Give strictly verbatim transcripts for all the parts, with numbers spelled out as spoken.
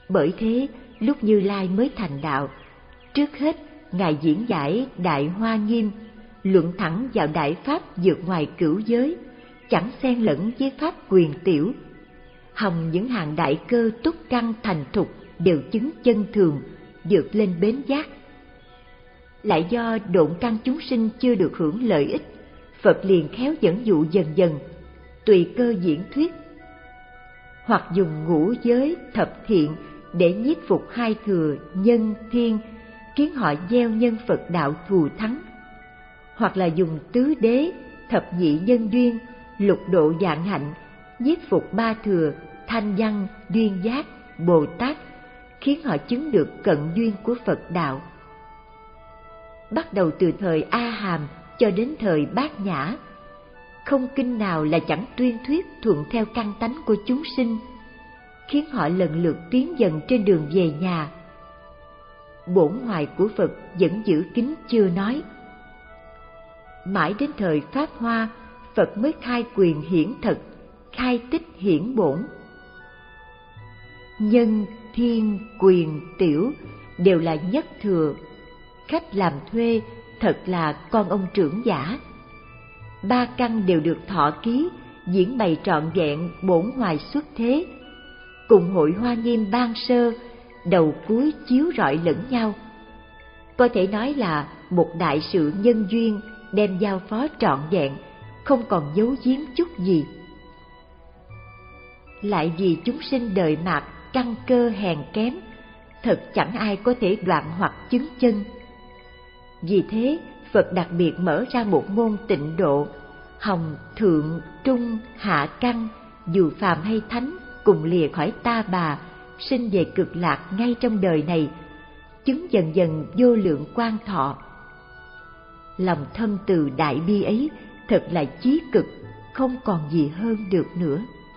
Bởi thế, lúc Như Lai mới thành đạo, trước hết Ngài diễn giải Đại Hoa Nghiêm, luận thẳng vào đại pháp vượt ngoài cửu giới, chẳng xen lẫn với pháp quyền tiểu. Hòng những hàng đại cơ túc căn thành thục đều chứng chân thường, vượt lên bến giác. Lại do độn căn chúng sinh chưa được hưởng lợi ích, Phật liền khéo dẫn dụ dần dần, tùy cơ diễn thuyết, hoặc dùng ngũ giới thập thiện để nhiếp phục hai thừa nhân thiên, khiến họ gieo nhân Phật đạo thù thắng, hoặc là dùng tứ đế thập nhị nhân duyên lục độ vạn hạnh nhiếp phục ba thừa thanh văn duyên giác Bồ Tát, khiến họ chứng được cận duyên của Phật đạo. Bắt đầu từ thời A Hàm cho đến thời Bát Nhã, không kinh nào là chẳng tuyên thuyết thuận theo căn tánh của chúng sinh, khiến họ lần lượt tiến dần trên đường về nhà. Bổn hoài của Phật vẫn giữ kín chưa nói. Mãi đến thời Pháp Hoa, Phật mới khai quyền hiển thực, khai tích hiển bổn. Nhân, thiên, quyền, tiểu đều là nhất thừa, khách làm thuê thật là con ông trưởng giả. Ba căn đều được thọ ký, diễn bày trọn vẹn bổn hoài xuất thế, cùng hội Hoa Nghiêm ban sơ, đầu cuối chiếu rọi lẫn nhau. Có thể nói là một đại sự nhân duyên đem giao phó trọn vẹn, không còn giấu giếm chút gì. Lại vì chúng sinh đời mạt căn cơ hèn kém, thật chẳng ai có thể đoạn hoặc chứng chân. Vì thế, Phật đặc biệt mở ra một môn tịnh độ, hòng thượng, trung, hạ căn, dù phàm hay thánh, cùng lìa khỏi ta bà, sinh về cực lạc ngay trong đời này, chứng dần dần vô lượng quan thọ. Lòng thâm từ đại bi ấy thật là chí cực, không còn gì hơn được nữa.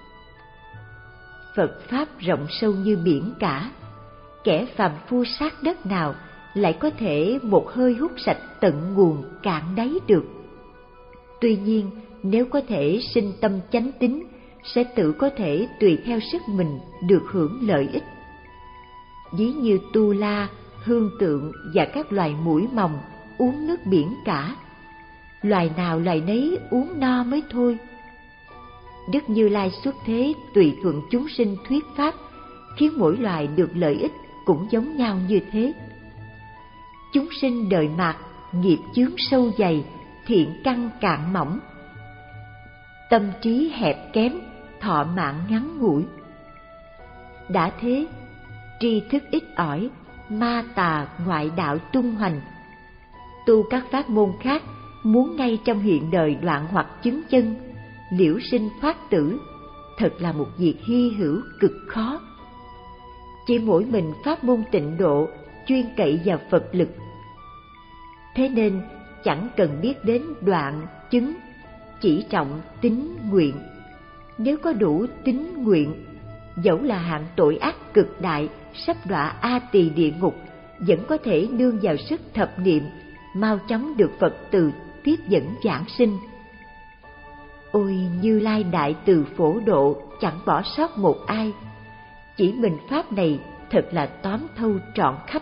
Phật Pháp rộng sâu như biển cả, kẻ phàm phu sát đất nào lại có thể một hơi hút sạch tận nguồn cạn đáy được. Tuy nhiên, nếu có thể sinh tâm chánh tín, sẽ tự có thể tùy theo sức mình được hưởng lợi ích. Ví như tu la, hương tượng và các loài muỗi mòng uống nước biển cả, loài nào loài nấy uống no mới thôi. Đức Như Lai xuất thế tùy thuận chúng sinh thuyết pháp, khiến mỗi loài được lợi ích cũng giống nhau như thế. Chúng sinh đời mạt, nghiệp chướng sâu dày, thiện căn cạn mỏng, tâm trí hẹp kém, thọ mạng ngắn ngủi. Đã thế, tri thức ít ỏi, ma tà ngoại đạo tung hoành. Tu các pháp môn khác, muốn ngay trong hiện đời đoạn hoặc chứng chân, liễu sinh thoát tử, thật là một việc hy hữu cực khó. Chỉ mỗi mình pháp môn tịnh độ chuyên cậy vào Phật lực. Thế nên chẳng cần biết đến đoạn, chứng, chỉ trọng tín nguyện. Nếu có đủ tín nguyện, dẫu là hạng tội ác cực đại, sắp đọa A Tỳ địa ngục, vẫn có thể nương vào sức thập niệm, mau chóng được Phật từ tiếp dẫn giảng sinh. Ôi Như Lai đại từ phổ độ, chẳng bỏ sót một ai. Chỉ mình pháp này thật là tóm thâu trọn khắp.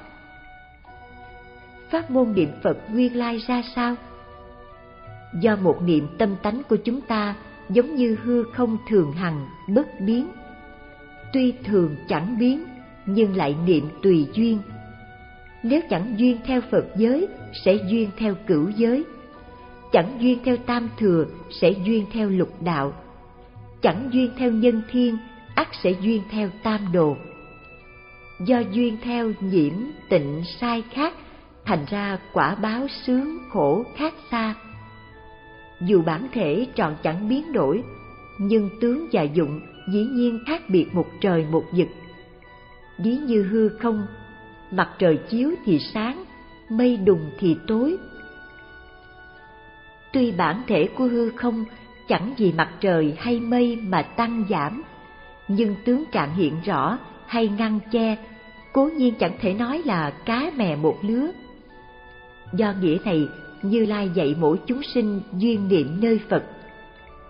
Pháp môn niệm Phật nguyên lai ra sao? Do một niệm tâm tánh của chúng ta giống như hư không thường hằng, bất biến. Tuy thường chẳng biến, nhưng lại niệm tùy duyên. Nếu chẳng duyên theo Phật giới, sẽ duyên theo cửu giới. Chẳng duyên theo tam thừa, sẽ duyên theo lục đạo. Chẳng duyên theo nhân thiên, ắt sẽ duyên theo tam đồ. Do duyên theo nhiễm, tịnh, sai khác, thành ra quả báo sướng, khổ khác xa. Dù bản thể trọn chẳng biến đổi, nhưng tướng và dụng dĩ nhiên khác biệt một trời một vực. Ví như hư không, mặt trời chiếu thì sáng, mây đùng thì tối. Tuy bản thể của hư không chẳng vì mặt trời hay mây mà tăng giảm, nhưng tướng trạng hiện rõ hay ngăn che, cố nhiên chẳng thể nói là cá mè một lứa. Do nghĩa này, Như Lai dạy mỗi chúng sinh duyên niệm nơi Phật.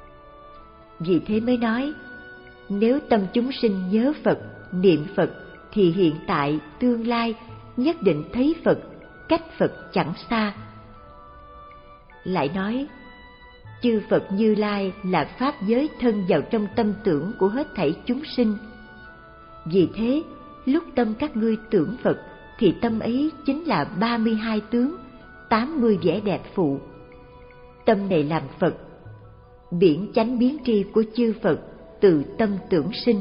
Vì thế mới nói, nếu tâm chúng sinh nhớ Phật, niệm Phật, thì hiện tại, tương lai nhất định thấy Phật, cách Phật chẳng xa. Lại nói, chư Phật Như Lai là pháp giới thân vào trong tâm tưởng của hết thảy chúng sinh. Vì thế, lúc tâm các ngươi tưởng Phật, thì tâm ấy chính là ba mươi hai tướng, tám mươi vẻ đẹp phụ. Tâm này làm Phật, biển chánh biến tri của chư Phật từ tâm tưởng sinh.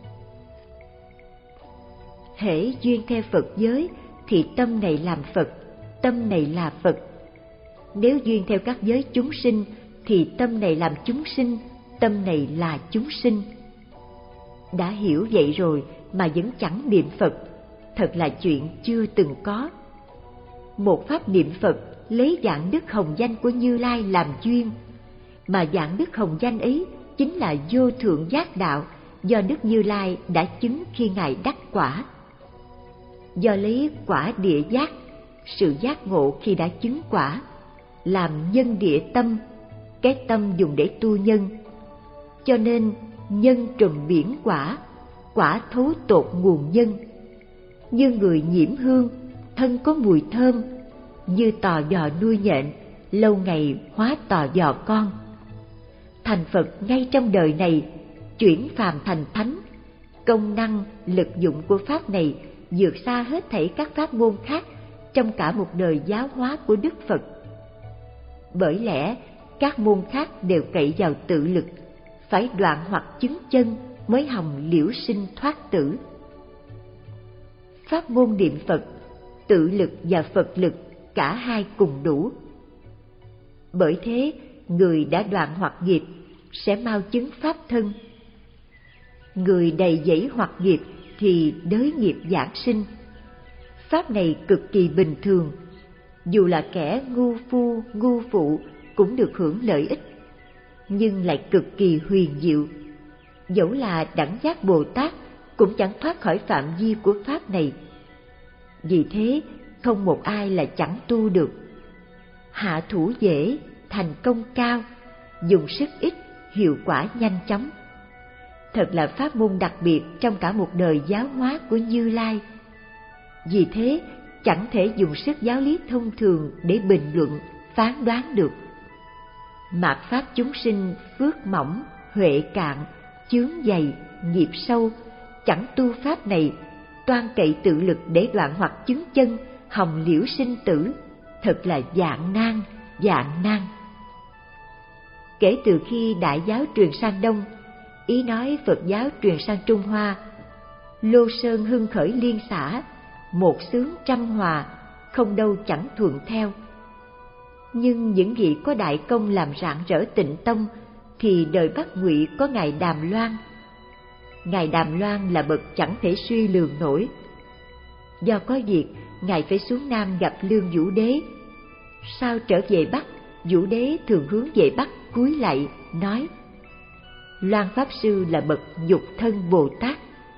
Hễ duyên theo Phật giới thì tâm này làm Phật, tâm này là Phật. Nếu duyên theo các giới chúng sinh thì tâm này làm chúng sinh, tâm này là chúng sinh. Đã hiểu vậy rồi mà vẫn chẳng niệm Phật, thật là chuyện chưa từng có. Một pháp niệm Phật lấy dạng đức hồng danh của Như Lai làm duyên, mà dạng đức hồng danh ấy chính là vô thượng giác đạo do Đức Như Lai đã chứng khi Ngài đắc quả. Do lấy quả địa giác, sự giác ngộ khi đã chứng quả, làm nhân địa tâm, cái tâm dùng để tu nhân. Cho nên nhân trùm biển quả, quả thấu tột nguồn nhân. Như người nhiễm hương, thân có mùi thơm, như tò giò nuôi nhện, lâu ngày hóa tò giò con. Thành Phật ngay trong đời này, chuyển phàm thành thánh. Công năng, lực dụng của pháp này vượt xa hết thảy các pháp môn khác trong cả một đời giáo hóa của Đức Phật. Bởi lẽ các môn khác đều cậy vào tự lực, phải đoạn hoặc chứng chân mới hòng liễu sinh thoát tử. Pháp môn niệm Phật, tự lực và Phật lực cả hai cùng đủ. Bởi thế, người đã đoạn hoặc nghiệp sẽ mau chứng pháp thân. Người đầy dẫy hoặc nghiệp thì đới nghiệp giảng sinh. Pháp này cực kỳ bình thường, dù là kẻ ngu phu, ngu phụ cũng được hưởng lợi ích, nhưng lại cực kỳ huyền diệu. Dẫu là đẳng giác Bồ Tát cũng chẳng thoát khỏi phạm vi của pháp này. Vì thế, không một ai là chẳng tu được. Hạ thủ dễ, thành công cao, dùng sức ít, hiệu quả nhanh chóng. Thật là pháp môn đặc biệt trong cả một đời giáo hóa của Như Lai. Vì thế, chẳng thể dùng sức giáo lý thông thường để bình luận, phán đoán được. Mạt pháp chúng sinh phước mỏng, huệ cạn, chướng dày, nghiệp sâu, chẳng tu pháp này, toan cậy tự lực để đoạn hoặc chứng chân, hòng liễu sinh tử, thật là vạn nan, vạn nan. Kể từ khi Đại giáo truyền sang Đông, ý nói Phật giáo truyền sang Trung Hoa, Lô Sơn hưng khởi liên xã, một xướng trăm hòa, không đâu chẳng thuận theo. Nhưng những vị có đại công làm rạng rỡ Tịnh Tông thì đời Bắc Ngụy có Ngài Đàm Loan. Ngài Đàm Loan là bậc chẳng thể suy lường nổi. Do có việc, Ngài phải xuống Nam gặp Lương Vũ Đế. Sau trở về Bắc, Vũ Đế thường hướng về Bắc cúi lạy, nói: Loan Pháp Sư là bậc nhục thân Bồ Tát.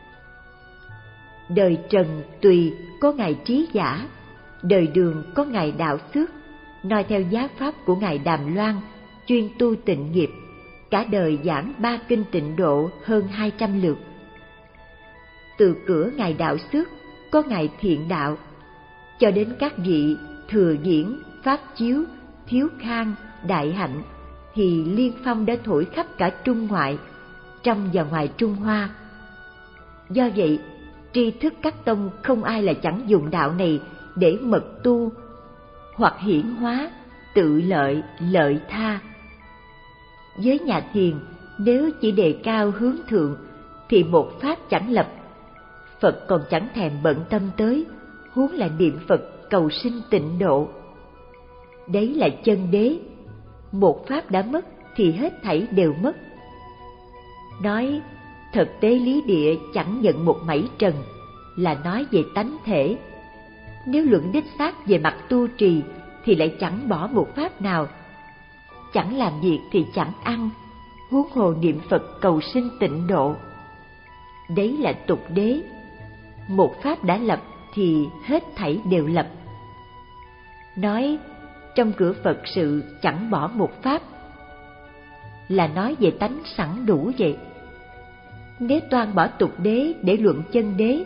Đời Trần Tùy có Ngài Trí Giả, đời Đường có Ngài Đạo Xước, noi theo giáo pháp của Ngài Đàm Loan, chuyên tu tịnh nghiệp, cả đời giảng ba kinh tịnh độ hơn hai trăm lượt. Từ cửa Ngài Đạo Xước có Ngài Thiện Đạo, cho đến các vị Thừa Diễn, Pháp Chiếu, Thiếu Khang, Đại Hạnh, thì liên phong đã thổi khắp cả Trung Ngoại, trong và ngoài Trung Hoa. Do vậy, tri thức các tông không ai là chẳng dùng đạo này để mật tu, hoặc hiển hóa, tự lợi, lợi tha. Với nhà thiền, nếu chỉ đề cao hướng thượng, thì một pháp chẳng lập. Phật còn chẳng thèm bận tâm tới, huống là niệm Phật cầu sinh tịnh độ. Đấy là chân đế. Một pháp đã mất thì hết thảy đều mất. Nói thực tế lý địa chẳng nhận một mảy trần, là nói về tánh thể. Nếu luận đích xác về mặt tu trì thì lại chẳng bỏ một pháp nào. Chẳng làm việc thì chẳng ăn, huống hồ niệm Phật cầu sinh tịnh độ. Đấy là tục đế. Một pháp đã lập thì hết thảy đều lập. Nói trong cửa Phật sự chẳng bỏ một pháp, là nói về tánh sẵn đủ vậy. Nếu toan bỏ tục đế để luận chân đế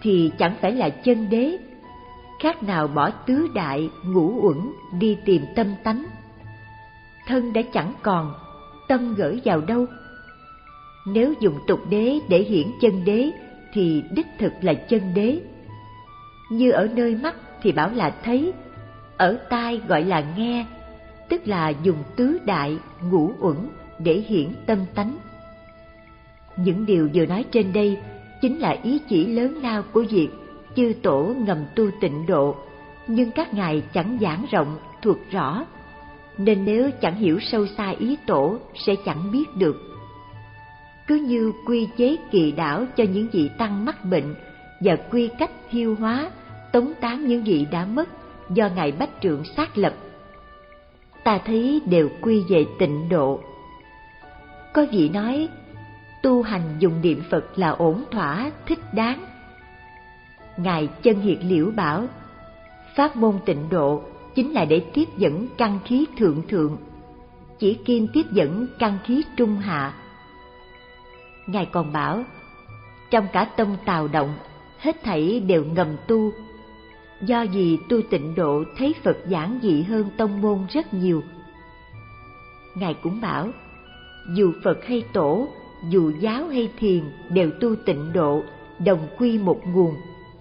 thì chẳng phải là chân đế, khác nào bỏ tứ đại ngũ uẩn đi tìm tâm tánh. Thân đã chẳng còn, tâm gửi vào đâu? Nếu dùng tục đế để hiển chân đế thì đích thực là chân đế. Như ở nơi mắt thì bảo là thấy, ở tai gọi là nghe, tức là dùng tứ đại ngũ uẩn để hiển tâm tánh. Những điều vừa nói trên đây chính là ý chỉ lớn lao của việc chư tổ ngầm tu tịnh độ, nhưng các ngài chẳng giảng rộng thuật rõ, nên nếu chẳng hiểu sâu xa ý tổ sẽ chẳng biết được. Cứ như quy chế kỳ đảo cho những vị tăng mắc bệnh và quy cách thiêu hóa, tống tán những vị đã mất do ngài Bách Trượng xác lập, ta thấy đều quy về tịnh độ. Có vị nói tu hành dùng niệm Phật là ổn thỏa thích đáng. Ngài Chân Hiệt Liễu bảo pháp môn tịnh độ chính là để tiếp dẫn căn khí thượng thượng, chỉ kiên tiếp dẫn căn khí trung hạ. Ngài còn bảo trong cả tông Tào Động hết thảy đều ngầm tu, do vì tu tịnh độ thấy Phật giản dị hơn tông môn rất nhiều. Ngài cũng bảo dù Phật hay Tổ, dù giáo hay thiền đều tu tịnh độ, đồng quy một nguồn.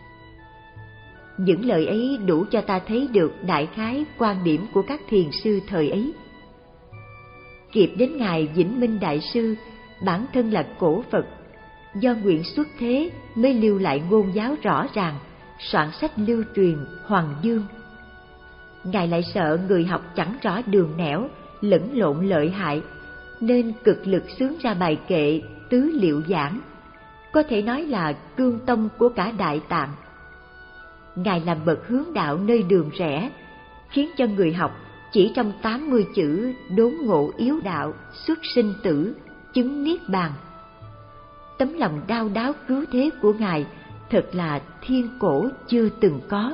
Những lời ấy đủ cho ta thấy được đại khái quan điểm của các thiền sư thời ấy. Kịp đến ngài Vĩnh Minh Đại Sư, bản thân là cổ Phật, do nguyện xuất thế mới lưu lại ngôn giáo rõ ràng, soạn sách lưu truyền Hoàng Dương. Ngài lại sợ người học chẳng rõ đường nẻo, lẫn lộn lợi hại, nên cực lực xướng ra bài kệ Tứ Liệu Giảng, có thể nói là cương tông của cả Đại Tạng. Ngài làm bậc hướng đạo nơi đường rẽ, khiến cho người học chỉ trong tám mươi chữ đốn ngộ yếu đạo, xuất sinh tử, chứng niết bàn. Tấm lòng đau đáu cứu thế của Ngài thật là thiên cổ chưa từng có.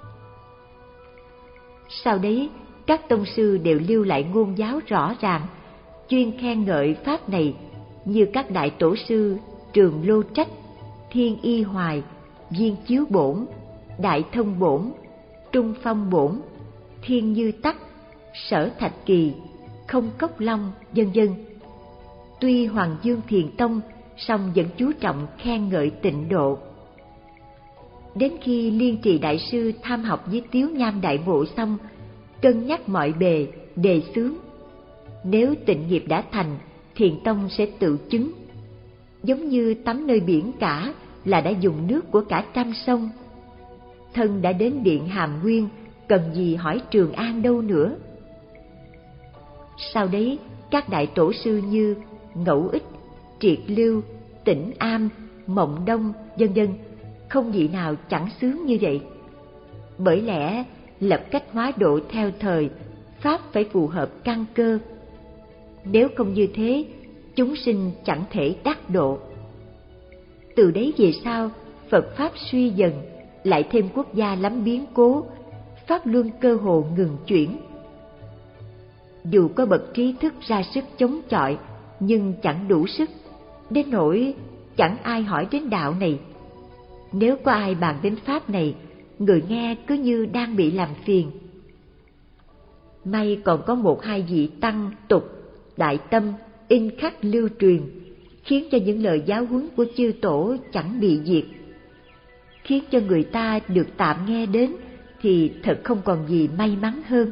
Sau đấy, các tông sư đều lưu lại ngôn giáo rõ ràng, chuyên khen ngợi pháp này, như các đại tổ sư Trường Lô Trách, Thiên Y Hoài, Viên Chiếu Bổn, Đại Thông Bổn, Trung Phong Bổn, Thiên Như Tắc, Sở Thạch Kỳ, Không Cốc Long, vân vân. Tuy Hoàng Dương Thiền Tông, song vẫn chú trọng khen ngợi tịnh độ. Đến khi Liên Trì Đại Sư tham học với Tiếu Nham Đại Ngộ xong, cân nhắc mọi bề, đề xướng. Nếu tịnh nghiệp đã thành, Thiền Tông sẽ tự chứng. Giống như tắm nơi biển cả là đã dùng nước của cả trăm sông. Thân đã đến điện Hàm Nguyên, cần gì hỏi Trường An đâu nữa. Sau đấy, các đại tổ sư như Ngẫu Ích, Triệt Lưu, Tĩnh Am, Mộng Đông, vân vân, không vị nào chẳng sướng như vậy. Bởi lẽ lập cách hóa độ theo thời, pháp phải phù hợp căn cơ. Nếu không như thế, chúng sinh chẳng thể đắc độ. Từ đấy về sau, Phật pháp suy dần, lại thêm quốc gia lắm biến cố, pháp luân cơ hồ ngừng chuyển. Dù có bậc trí thức ra sức chống chọi, nhưng chẳng đủ sức, đến nỗi chẳng ai hỏi đến đạo này. Nếu có ai bàn đến pháp này, người nghe cứ như đang bị làm phiền. May còn có một hai vị tăng tục đại tâm in khắc lưu truyền, khiến cho những lời giáo huấn của chư tổ chẳng bị diệt. Khiến cho người ta được tạm nghe đến thì thật không còn gì may mắn hơn.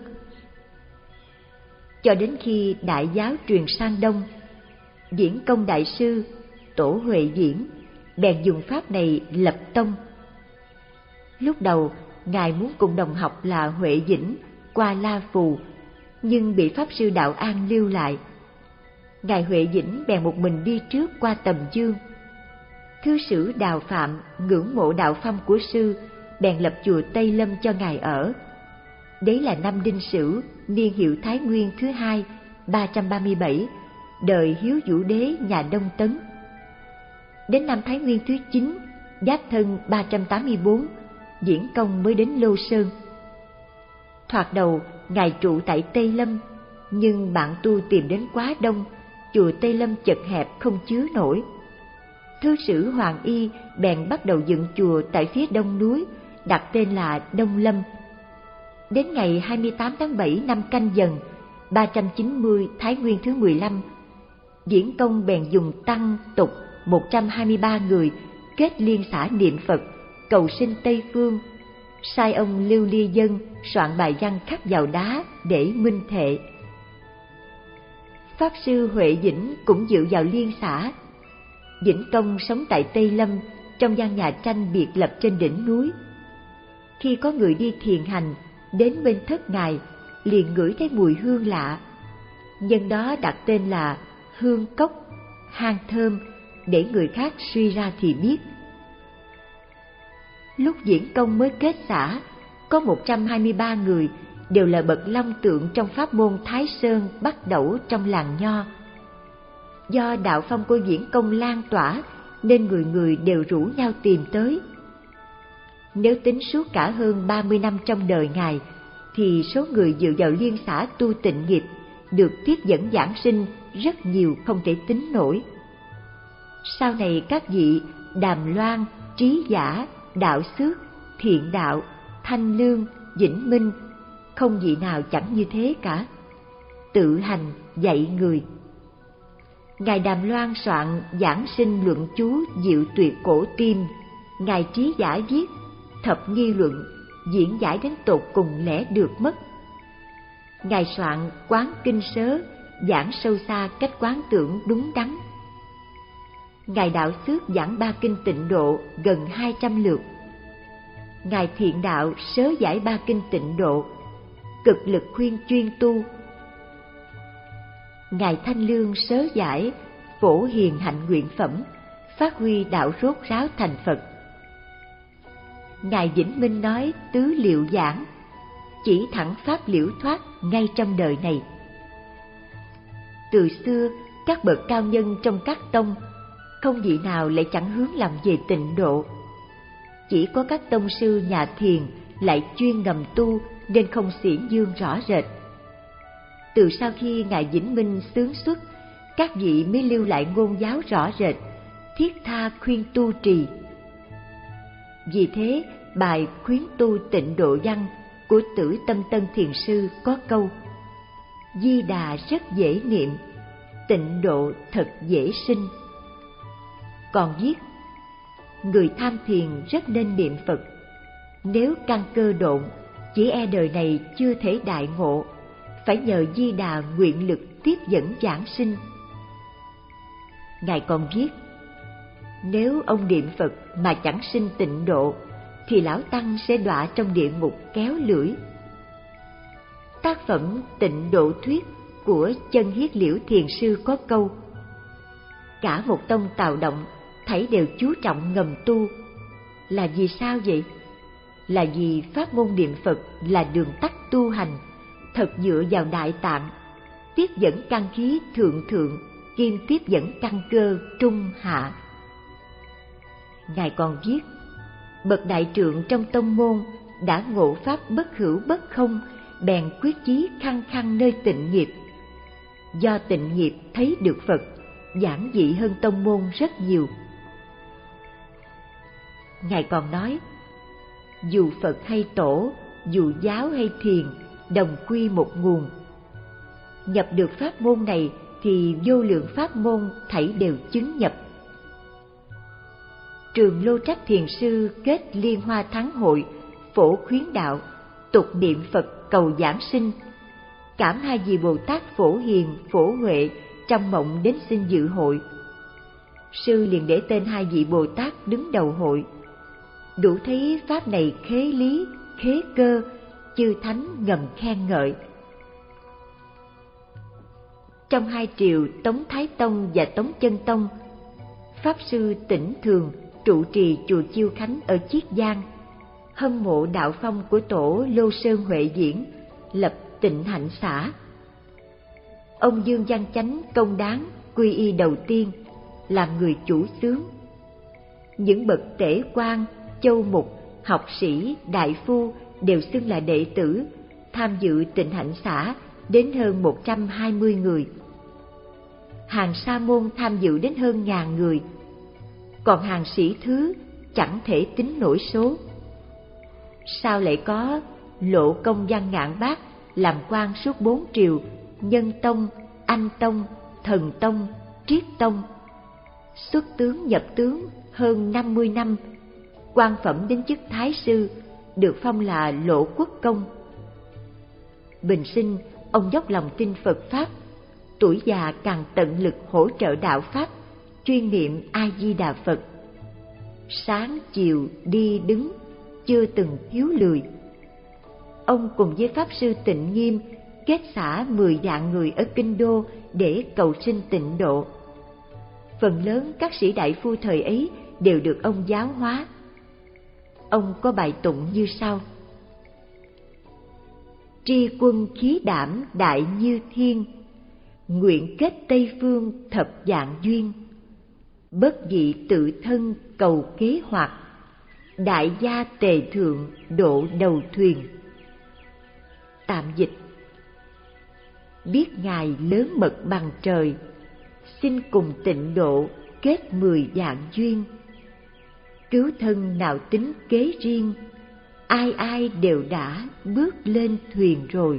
Cho đến khi đại giáo truyền sang Đông, Diễn Công Đại Sư, Tổ Huệ Diễn, bèn dùng pháp này lập tông. Lúc đầu, Ngài muốn cùng đồng học là Huệ Dĩnh qua La Phù, nhưng bị Pháp Sư Đạo An lưu lại. Ngài Huệ Dĩnh bèn một mình đi trước qua Tầm Dương. Thư sử Đào Phạm ngưỡng mộ đạo phong của sư, bèn lập chùa Tây Lâm cho Ngài ở. Đấy là năm Đinh Sửu, niên hiệu Thái Nguyên thứ hai, ba trăm ba mươi bảy, đời Hiếu Vũ Đế nhà Đông Tấn. Đến năm Thái Nguyên thứ chín, Giáp Thân ba trăm tám mươi bốn, Diễn Công mới đến Lô Sơn. Thoạt đầu, Ngài trụ tại Tây Lâm, nhưng bạn tu tìm đến quá đông, chùa Tây Lâm chật hẹp không chứa nổi. Thứ sử Hoàng Y bèn bắt đầu dựng chùa tại phía đông núi, đặt tên là Đông Lâm. Đến ngày hai mươi tám tháng bảy năm Canh Dần, ba trăm chín mươi Thái Nguyên thứ mười lăm, Diễn Công bèn dùng tăng tục một trăm hai mươi ba người kết liên xã niệm Phật, cầu sinh Tây Phương, sai ông Lưu Ly Dân soạn bài văn khắc vào đá để minh thệ. Pháp sư Huệ Dĩnh cũng dự vào liên xã. Dĩnh Công sống tại Tây Lâm, trong gian nhà tranh biệt lập trên đỉnh núi. Khi có người đi thiền hành đến bên thất ngài, liền ngửi thấy mùi hương lạ, nhân đó đặt tên là Hương Cốc, hang thơm, để người khác suy ra thì biết. Lúc Diễn Công mới kết xã, có một trăm hai mươi ba người đều là bậc long tượng trong pháp môn Thái Sơn Bắt Đẩu trong làng Nho. Do đạo phong của Diễn Công lan tỏa nên người người đều rủ nhau tìm tới. Nếu tính suốt cả hơn ba mươi năm trong đời ngài, thì số người dự vào liên xã tu tịnh nghiệp được tiếp dẫn giảng sinh rất nhiều không thể tính nổi. Sau này các vị Đàm Loan, Trí Giả, Đạo Xước, Thiện Đạo, Thanh Lương, Vĩnh Minh, không vị nào chẳng như thế cả, tự hành dạy người. Ngài Đàm Loan soạn giảng sinh luận chú Diệu Tuyệt Cổ Tim, ngài Trí Giả viết Thập Nghi Luận, diễn giải đến tột cùng lẽ được mất. Ngài soạn Quán Kinh Sớ, giảng sâu xa cách quán tưởng đúng đắn. Ngài Đạo Xước giảng ba kinh Tịnh Độ gần hai trăm lượt. Ngài Thiện Đạo sớ giải ba kinh Tịnh Độ, cực lực khuyên chuyên tu. Ngài Thanh Lương sớ giải Phổ Hiền Hạnh Nguyện Phẩm, phát huy đạo rốt ráo thành Phật. Ngài Vĩnh Minh nói tứ liệu giảng, chỉ thẳng pháp liễu thoát ngay trong đời này. Từ xưa, các bậc cao nhân trong các tông, không vị nào lại chẳng hướng làm về tịnh độ. Chỉ có các tông sư nhà thiền lại chuyên ngầm tu nên không xiển dương rõ rệt. Từ sau khi Ngài Vĩnh Minh xướng xuất, các vị mới lưu lại ngôn giáo rõ rệt, thiết tha khuyên tu trì. Vì thế, bài khuyến tu tịnh độ văn của Tử Tâm Tân Thiền Sư có câu: Di Đà rất dễ niệm, tịnh độ thật dễ sinh. Còn viết: người tham thiền rất nên niệm Phật, nếu căn cơ độn, chỉ e đời này chưa thể đại ngộ, phải nhờ Di Đà nguyện lực tiếp dẫn giảng sinh. Ngài còn viết: nếu ông niệm Phật mà chẳng sinh tịnh độ, thì lão tăng sẽ đọa trong địa ngục kéo lưỡi. Tác phẩm Tịnh Độ Thuyết của Chân Hiết Liễu Thiền Sư có câu: cả một tông Tào Động thảy đều chú trọng ngầm tu. Là vì sao vậy? Là vì pháp môn niệm Phật là đường tắt tu hành, thật dựa vào Đại Tạng, tiếp dẫn căn khí thượng thượng, kim tiếp dẫn căn cơ trung hạ. Ngài còn viết: bậc đại trượng trong tông môn đã ngộ pháp bất hữu bất không, bèn quyết chí khăng khăng nơi tịnh nghiệp. Do tịnh nghiệp thấy được Phật, giản dị hơn tông môn rất nhiều. Ngài còn nói: dù Phật hay Tổ, dù giáo hay thiền, đồng quy một nguồn. Nhập được pháp môn này thì vô lượng pháp môn thảy đều chứng nhập. Trường Lô Trách Thiền Sư kết Liên Hoa Thắng Hội, phổ khuyến đạo, tục niệm Phật cầu giảng sinh. Cảm hai vị Bồ Tát Phổ Hiền, Phổ Huệ trong mộng đến xin dự hội. Sư liền để tên hai vị Bồ Tát đứng đầu hội. Đủ thấy pháp này khế lý, khế cơ, chư thánh ngầm khen ngợi. Trong hai triều Tống Thái Tông và Tống Chân Tông, Pháp Sư Tĩnh Thường trụ trì chùa Chiêu Khánh ở Chiết Giang, hâm mộ đạo phong của tổ Lô Sơn Huệ Diễn, lập Tịnh Hạnh xã. Ông Dương Văn Chánh công đáng quy y đầu tiên, làm người chủ xướng. Những bậc tể quan, châu mục, học sĩ, đại phu đều xưng là đệ tử, tham dự Tịnh Hạnh xã đến hơn một trăm hai mươi người. Hàng sa môn tham dự đến hơn ngàn người. còn hàng sĩ thứ chẳng thể tính nổi số. Sao lại có Lộ Công Văn Ngạn Bác làm quan suốt bốn triều, Nhân Tông, Anh Tông, Thần Tông, Triết Tông, xuất tướng nhập tướng hơn năm mươi năm, quan phẩm đến chức Thái sư, được phong là Lộ Quốc Công. Bình sinh, ông dốc lòng tin Phật Pháp, tuổi già càng tận lực hỗ trợ đạo Pháp, chuyên niệm A Di Đà Phật. Sáng chiều đi đứng, chưa từng thiếu lười. Ông cùng với Pháp Sư Tịnh Nghiêm kết xã mười vạn người ở Kinh Đô để cầu sinh tịnh độ. Phần lớn các sĩ đại phu thời ấy đều được ông giáo hóa. Ông có bài tụng như sau: tri quân khí đảm đại như thiên, nguyện kết Tây Phương thập vạn duyên, bất dị tự thân cầu kế hoạch, đại gia tề thượng độ đầu thuyền. Tạm dịch: biết Ngài lớn mật bằng trời, xin cùng tịnh độ kết mười vạn duyên. Cứu thân nào tính kế riêng, ai ai đều đã bước lên thuyền rồi.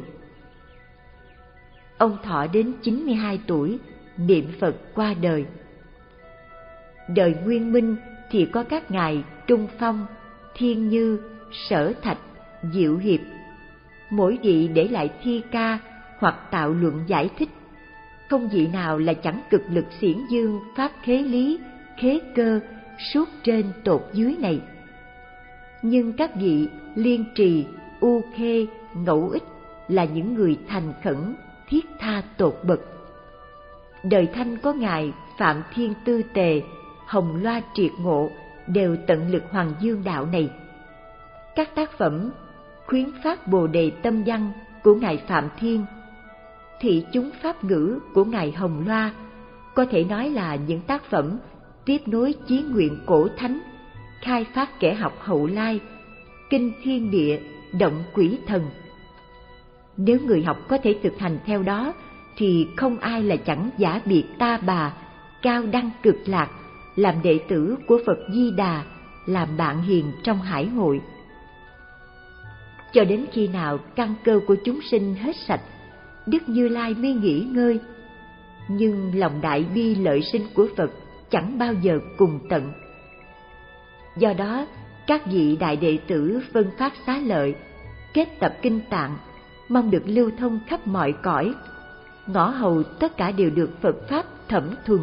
Ông thọ đến chín mươi hai tuổi, niệm Phật qua đời. Đời Nguyên Minh thì có các ngài Trung Phong, Thiên Như, Sở Thạch, Diệu Hiệp, mỗi vị để lại thi ca hoặc tạo luận giải thích, không vị nào là chẳng cực lực xiển dương pháp khế lý, khế cơ suốt trên tột dưới này. Nhưng các vị Liên Trì, U Khê, Ngẫu Ích là những người thành khẩn, thiết tha tột bậc. Đời Thanh có ngài Phạm Thiên Tư Tề, Hồng Loa Triệt Ngộ đều tận lực hoàng dương đạo này. Các tác phẩm Khuyến Phát Bồ Đề Tâm Văn của ngài Phạm Thiên, Thị Chúng Pháp Ngữ của ngài Hồng Loa có thể nói là những tác phẩm tiếp nối chí nguyện cổ thánh, khai phát kẻ học hậu lai, kinh thiên địa, động quỷ thần. Nếu người học có thể thực hành theo đó, thì không ai là chẳng giả biệt ta bà, cao đăng cực lạc, làm đệ tử của Phật Di Đà, làm bạn hiền trong hải hội. Cho đến khi nào căn cơ của chúng sinh hết sạch, Đức Như Lai mới nghỉ ngơi. Nhưng lòng đại bi lợi sinh của Phật chẳng bao giờ cùng tận. Do đó, các vị đại đệ tử phân phát xá lợi, kết tập kinh tạng, mong được lưu thông khắp mọi cõi, ngõ hầu tất cả đều được Phật Pháp thẩm thuần.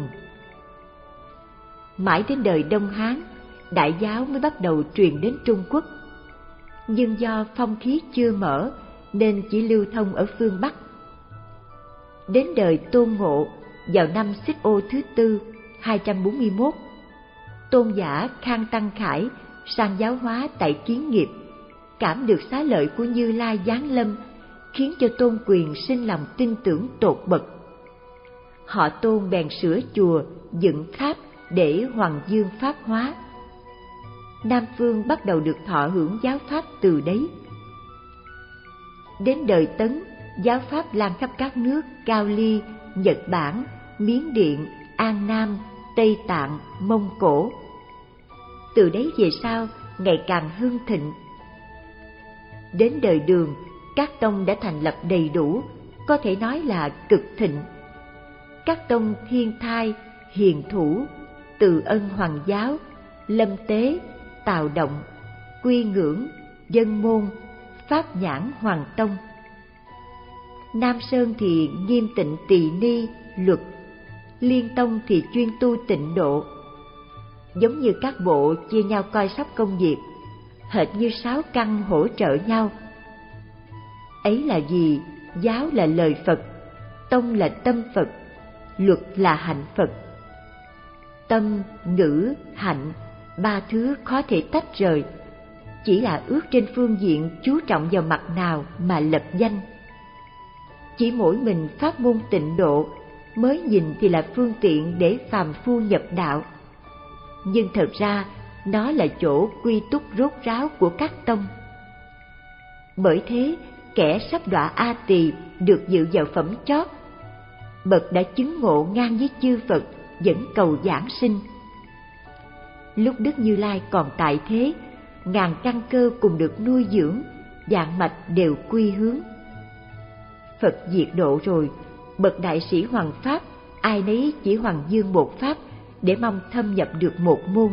Mãi đến đời Đông Hán, Đại giáo mới bắt đầu truyền đến Trung Quốc. Nhưng do phong khí chưa mở nên chỉ lưu thông ở phương Bắc. Đến đời Tôn Ngộ, vào năm Xích Ô thứ tư, hai trăm bốn mươi mốt, tôn giả Khang Tăng Khải sang giáo hóa tại Kiến Nghiệp, cảm được xá lợi của Như Lai giáng lâm, khiến cho Tôn Quyền sinh lòng tin tưởng tột bậc. Họ Tôn bèn sửa chùa, dựng tháp để hoàng dương pháp hóa. Nam phương bắt đầu được thọ hưởng giáo pháp từ đấy. Đến đời Tấn, giáo pháp lan khắp các nước Cao Ly, Nhật Bản, Miến Điện, An Nam, Tây Tạng, Mông Cổ. Từ đấy về sau, ngày càng hưng thịnh. Đến đời Đường, các tông đã thành lập đầy đủ, có thể nói là cực thịnh. Các tông Thiên Thai, Hiền Thủ, Từ Ân Hoàng Giáo, Lâm Tế, Tào Động, Quy Ngưỡng, Dân Môn, Pháp Nhãn Hoàng Tông. Nam Sơn thì Nghiêm Tịnh Tỳ Ni, Luật. Liên Tông thì chuyên tu tịnh độ. Giống như các bộ chia nhau coi sóc công việc, hệt như sáu căn hỗ trợ nhau. Ấy là vì giáo là lời Phật, tông là tâm Phật, luật là hạnh Phật. Tâm, ngữ, hạnh, ba thứ khó thể tách rời, chỉ là ước trên phương diện chú trọng vào mặt nào mà lập danh. Chỉ mỗi mình pháp môn tịnh độ mới nhìn thì là phương tiện để phàm phu nhập đạo, nhưng thật ra nó là chỗ quy túc rốt ráo của các tông. Bởi thế, kẻ sắp đọa A Tỳ được dự vào phẩm chót, bậc đã chứng ngộ ngang với chư Phật vẫn cầu giảng sinh. lúc Đức Như Lai còn tại thế, ngàn căn cơ cùng được nuôi dưỡng, vạn mạch đều quy hướng. Phật diệt độ rồi, bậc đại sĩ hoằng pháp, ai nấy chỉ hoằng dương một pháp để mong thâm nhập được một môn.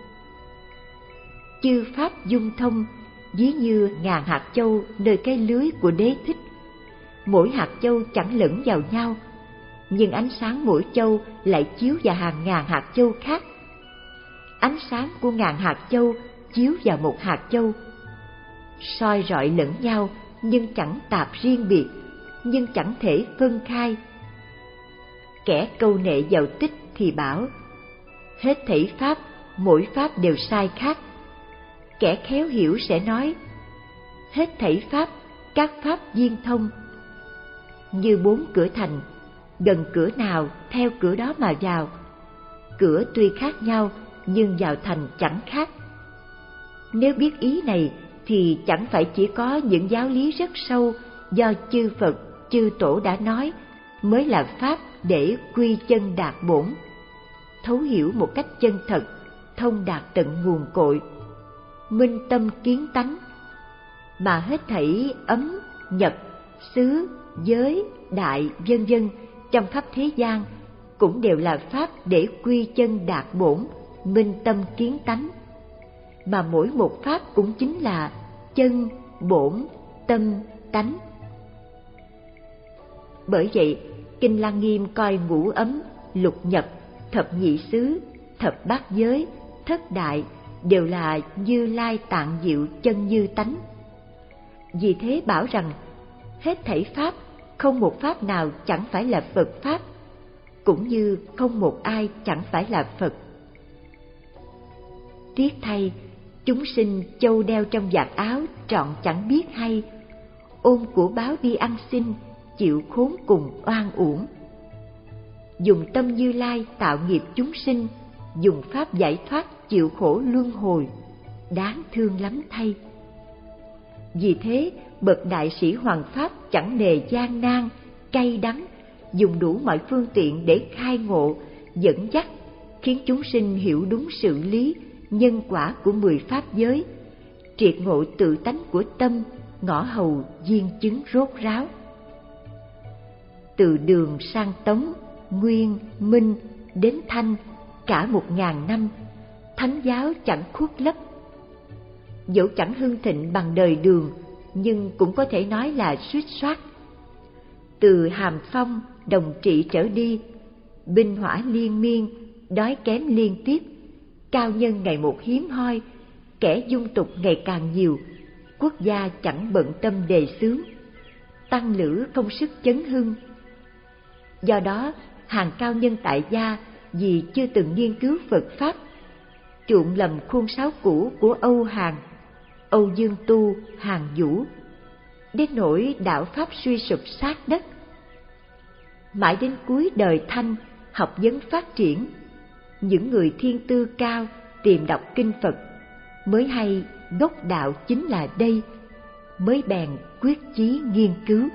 Chư pháp dung thông, ví như ngàn hạt châu nơi cái lưới của Đế Thích. Mỗi hạt châu chẳng lẫn vào nhau, nhưng ánh sáng mỗi châu lại chiếu vào hàng ngàn hạt châu khác. Ánh sáng của ngàn hạt châu chiếu vào một hạt châu, soi rọi lẫn nhau nhưng chẳng tạp riêng biệt, nhưng chẳng thể phân khai. Kẻ câu nệ vào tích thì bảo, hết thảy pháp, mỗi pháp đều sai khác. Kẻ khéo hiểu sẽ nói, hết thảy pháp, các pháp viên thông. Như bốn cửa thành, gần cửa nào theo cửa đó mà vào. Cửa tuy khác nhau, nhưng vào thành chẳng khác. Nếu biết ý này, thì chẳng phải chỉ có những giáo lý rất sâu do chư Phật, chư Tổ đã nói mới là pháp để quy chân đạt bổn, thấu hiểu một cách chân thật, thông đạt tận nguồn cội, minh tâm kiến tánh, mà hết thảy ấm, nhật, xứ, giới, đại, vân vân trong khắp thế gian cũng đều là pháp để quy chân đạt bổn, minh tâm kiến tánh, mà mỗi một pháp cũng chính là chân, bổn, tâm, tánh. Bởi vậy, Kinh Lăng Nghiêm coi ngũ ấm, lục nhật, thập nhị xứ, thập bát giới, thất đại đều là Như Lai tạng diệu chân như tánh. Vì thế bảo rằng, hết thảy pháp, không một pháp nào chẳng phải là Phật pháp, cũng như không một ai chẳng phải là Phật. Tiếc thay, chúng sinh châu đeo trong vạt áo trọn chẳng biết hay, ôm của báo đi ăn xin, chịu khốn cùng oan uổng. Dùng tâm Như Lai tạo nghiệp chúng sinh, dùng pháp giải thoát chịu khổ luân hồi, đáng thương lắm thay. Vì thế, bậc đại sĩ hoằng pháp chẳng nề gian nan, cay đắng, dùng đủ mọi phương tiện để khai ngộ, dẫn dắt, khiến chúng sinh hiểu đúng sự lý, nhân quả của mười pháp giới, triệt ngộ tự tánh của tâm, ngõ hầu viên chứng rốt ráo. Từ Đường sang Tống, Nguyên, Minh đến Thanh, cả một ngàn năm, thánh giáo chẳng khuất lấp. Dẫu chẳng hưng thịnh bằng đời Đường, nhưng cũng có thể nói là suýt soát. Từ Hàm Phong, Đồng Trị trở đi, binh hỏa liên miên, đói kém liên tiếp, cao nhân ngày một hiếm hoi, kẻ dung tục ngày càng nhiều, quốc gia chẳng bận tâm đề xướng, tăng lữ không sức chấn hưng. Do đó, hàng cao nhân tại gia vì chưa từng nghiên cứu Phật Pháp, chuộng lầm khuôn sáo cũ của Âu Hàn, Âu Dương Tu, Hàn Vũ, đến nỗi đạo Pháp suy sụp sát đất. Mãi đến cuối đời Thanh, học vấn phát triển, những người thiên tư cao tìm đọc kinh Phật mới hay gốc đạo chính là đây, mới bèn quyết chí nghiên cứu.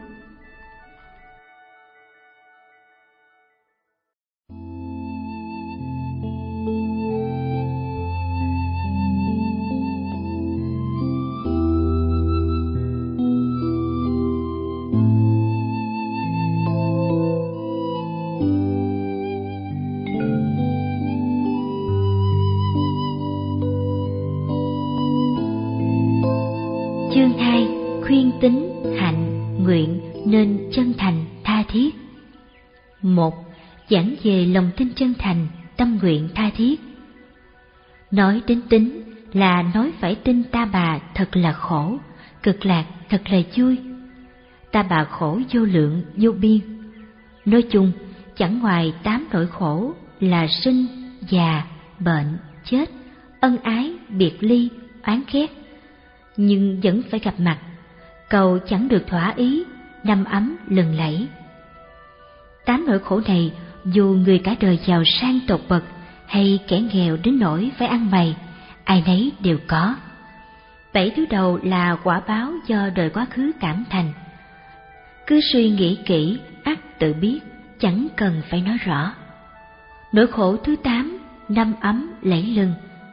Chương hai. Khuyên tín, hạnh, nguyện nên chân thành, tha thiết. Một. Giảng về lòng tin chân thành, tâm nguyện tha thiết. Nói đến tín là nói phải tin ta bà thật là khổ, cực lạc thật là vui. Ta bà khổ vô lượng, vô biên. Nói chung, chẳng ngoài tám nỗi khổ là sinh, già, bệnh, chết, ân ái, biệt ly, oán ghét. Nhưng vẫn phải gặp mặt, cầu chẳng được thỏa ý, năm ấm lừng lẫy. Tám nỗi khổ này, dù người cả đời giàu sang tột bậc hay kẻ nghèo đến nỗi phải ăn mày, ai nấy đều có. Bảy thứ đầu là quả báo do đời quá khứ cảm thành. Cứ suy nghĩ kỹ, ắt tự biết, chẳng cần phải nói rõ. Nỗi khổ thứ tám, năm ấm lẫy lừng,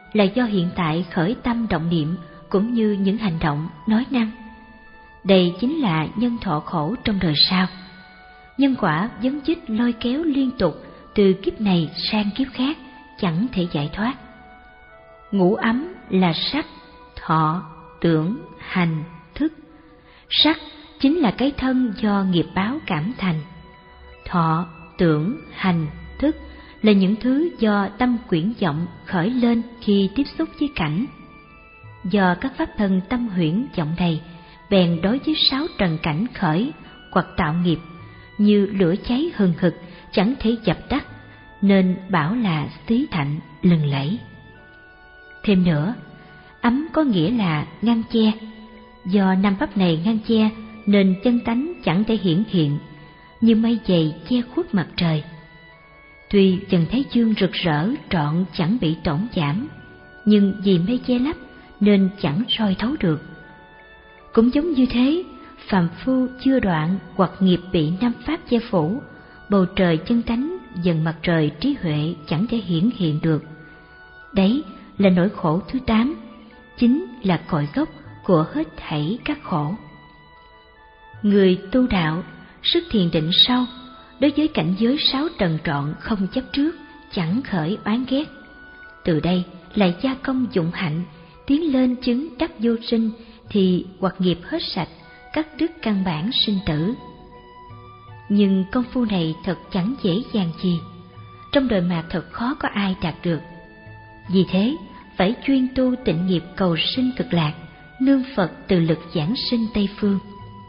là do hiện tại khởi tâm động niệm cũng như những hành động, nói năng. Đây chính là nhân thọ khổ trong đời sau. Nhân quả vấn chích lôi kéo liên tục từ kiếp này sang kiếp khác, chẳng thể giải thoát. Ngũ ấm là sắc, thọ, tưởng, hành, thức. Sắc chính là cái thân do nghiệp báo cảm thành. Thọ, tưởng, hành, thức là những thứ do tâm quyển vọng khởi lên khi tiếp xúc với cảnh. Do các pháp thân tâm huyễn vọng này bèn đối với sáu trần cảnh khởi hoặc tạo nghiệp, như lửa cháy hừng hực chẳng thể dập tắt, nên bảo là xí thạnh lừng lẫy. Thêm nữa, ấm có nghĩa là ngăn che. Do năm pháp này ngăn che nên chân tánh chẳng thể hiển hiện, như mây dày che khuất mặt trời. Tuy trần thái dương rực rỡ trọn chẳng bị tổn giảm, nhưng vì mây che lấp nên chẳng soi thấu được. Cũng giống như thế, phàm phu chưa đoạn hoặc nghiệp bị năm pháp che phủ, bầu trời chân tánh dần mặt trời trí huệ chẳng thể hiển hiện được. Đấy là nỗi khổ thứ tám, chính là cội gốc của hết thảy các khổ. Người tu đạo, sức thiền định sâu, đối với cảnh giới sáu trần trọn không chấp trước, chẳng khởi oán ghét. Từ đây lại gia công dụng hạnh, tiến lên chứng đắc vô sinh, thì hoặc nghiệp hết sạch, cắt đứt căn bản sinh tử. Nhưng công phu này thật chẳng dễ dàng gì, trong đời mạt thật khó có ai đạt được. Vì thế, phải chuyên tu tịnh nghiệp cầu sinh cực lạc, nương Phật từ lực giảng sinh Tây Phương.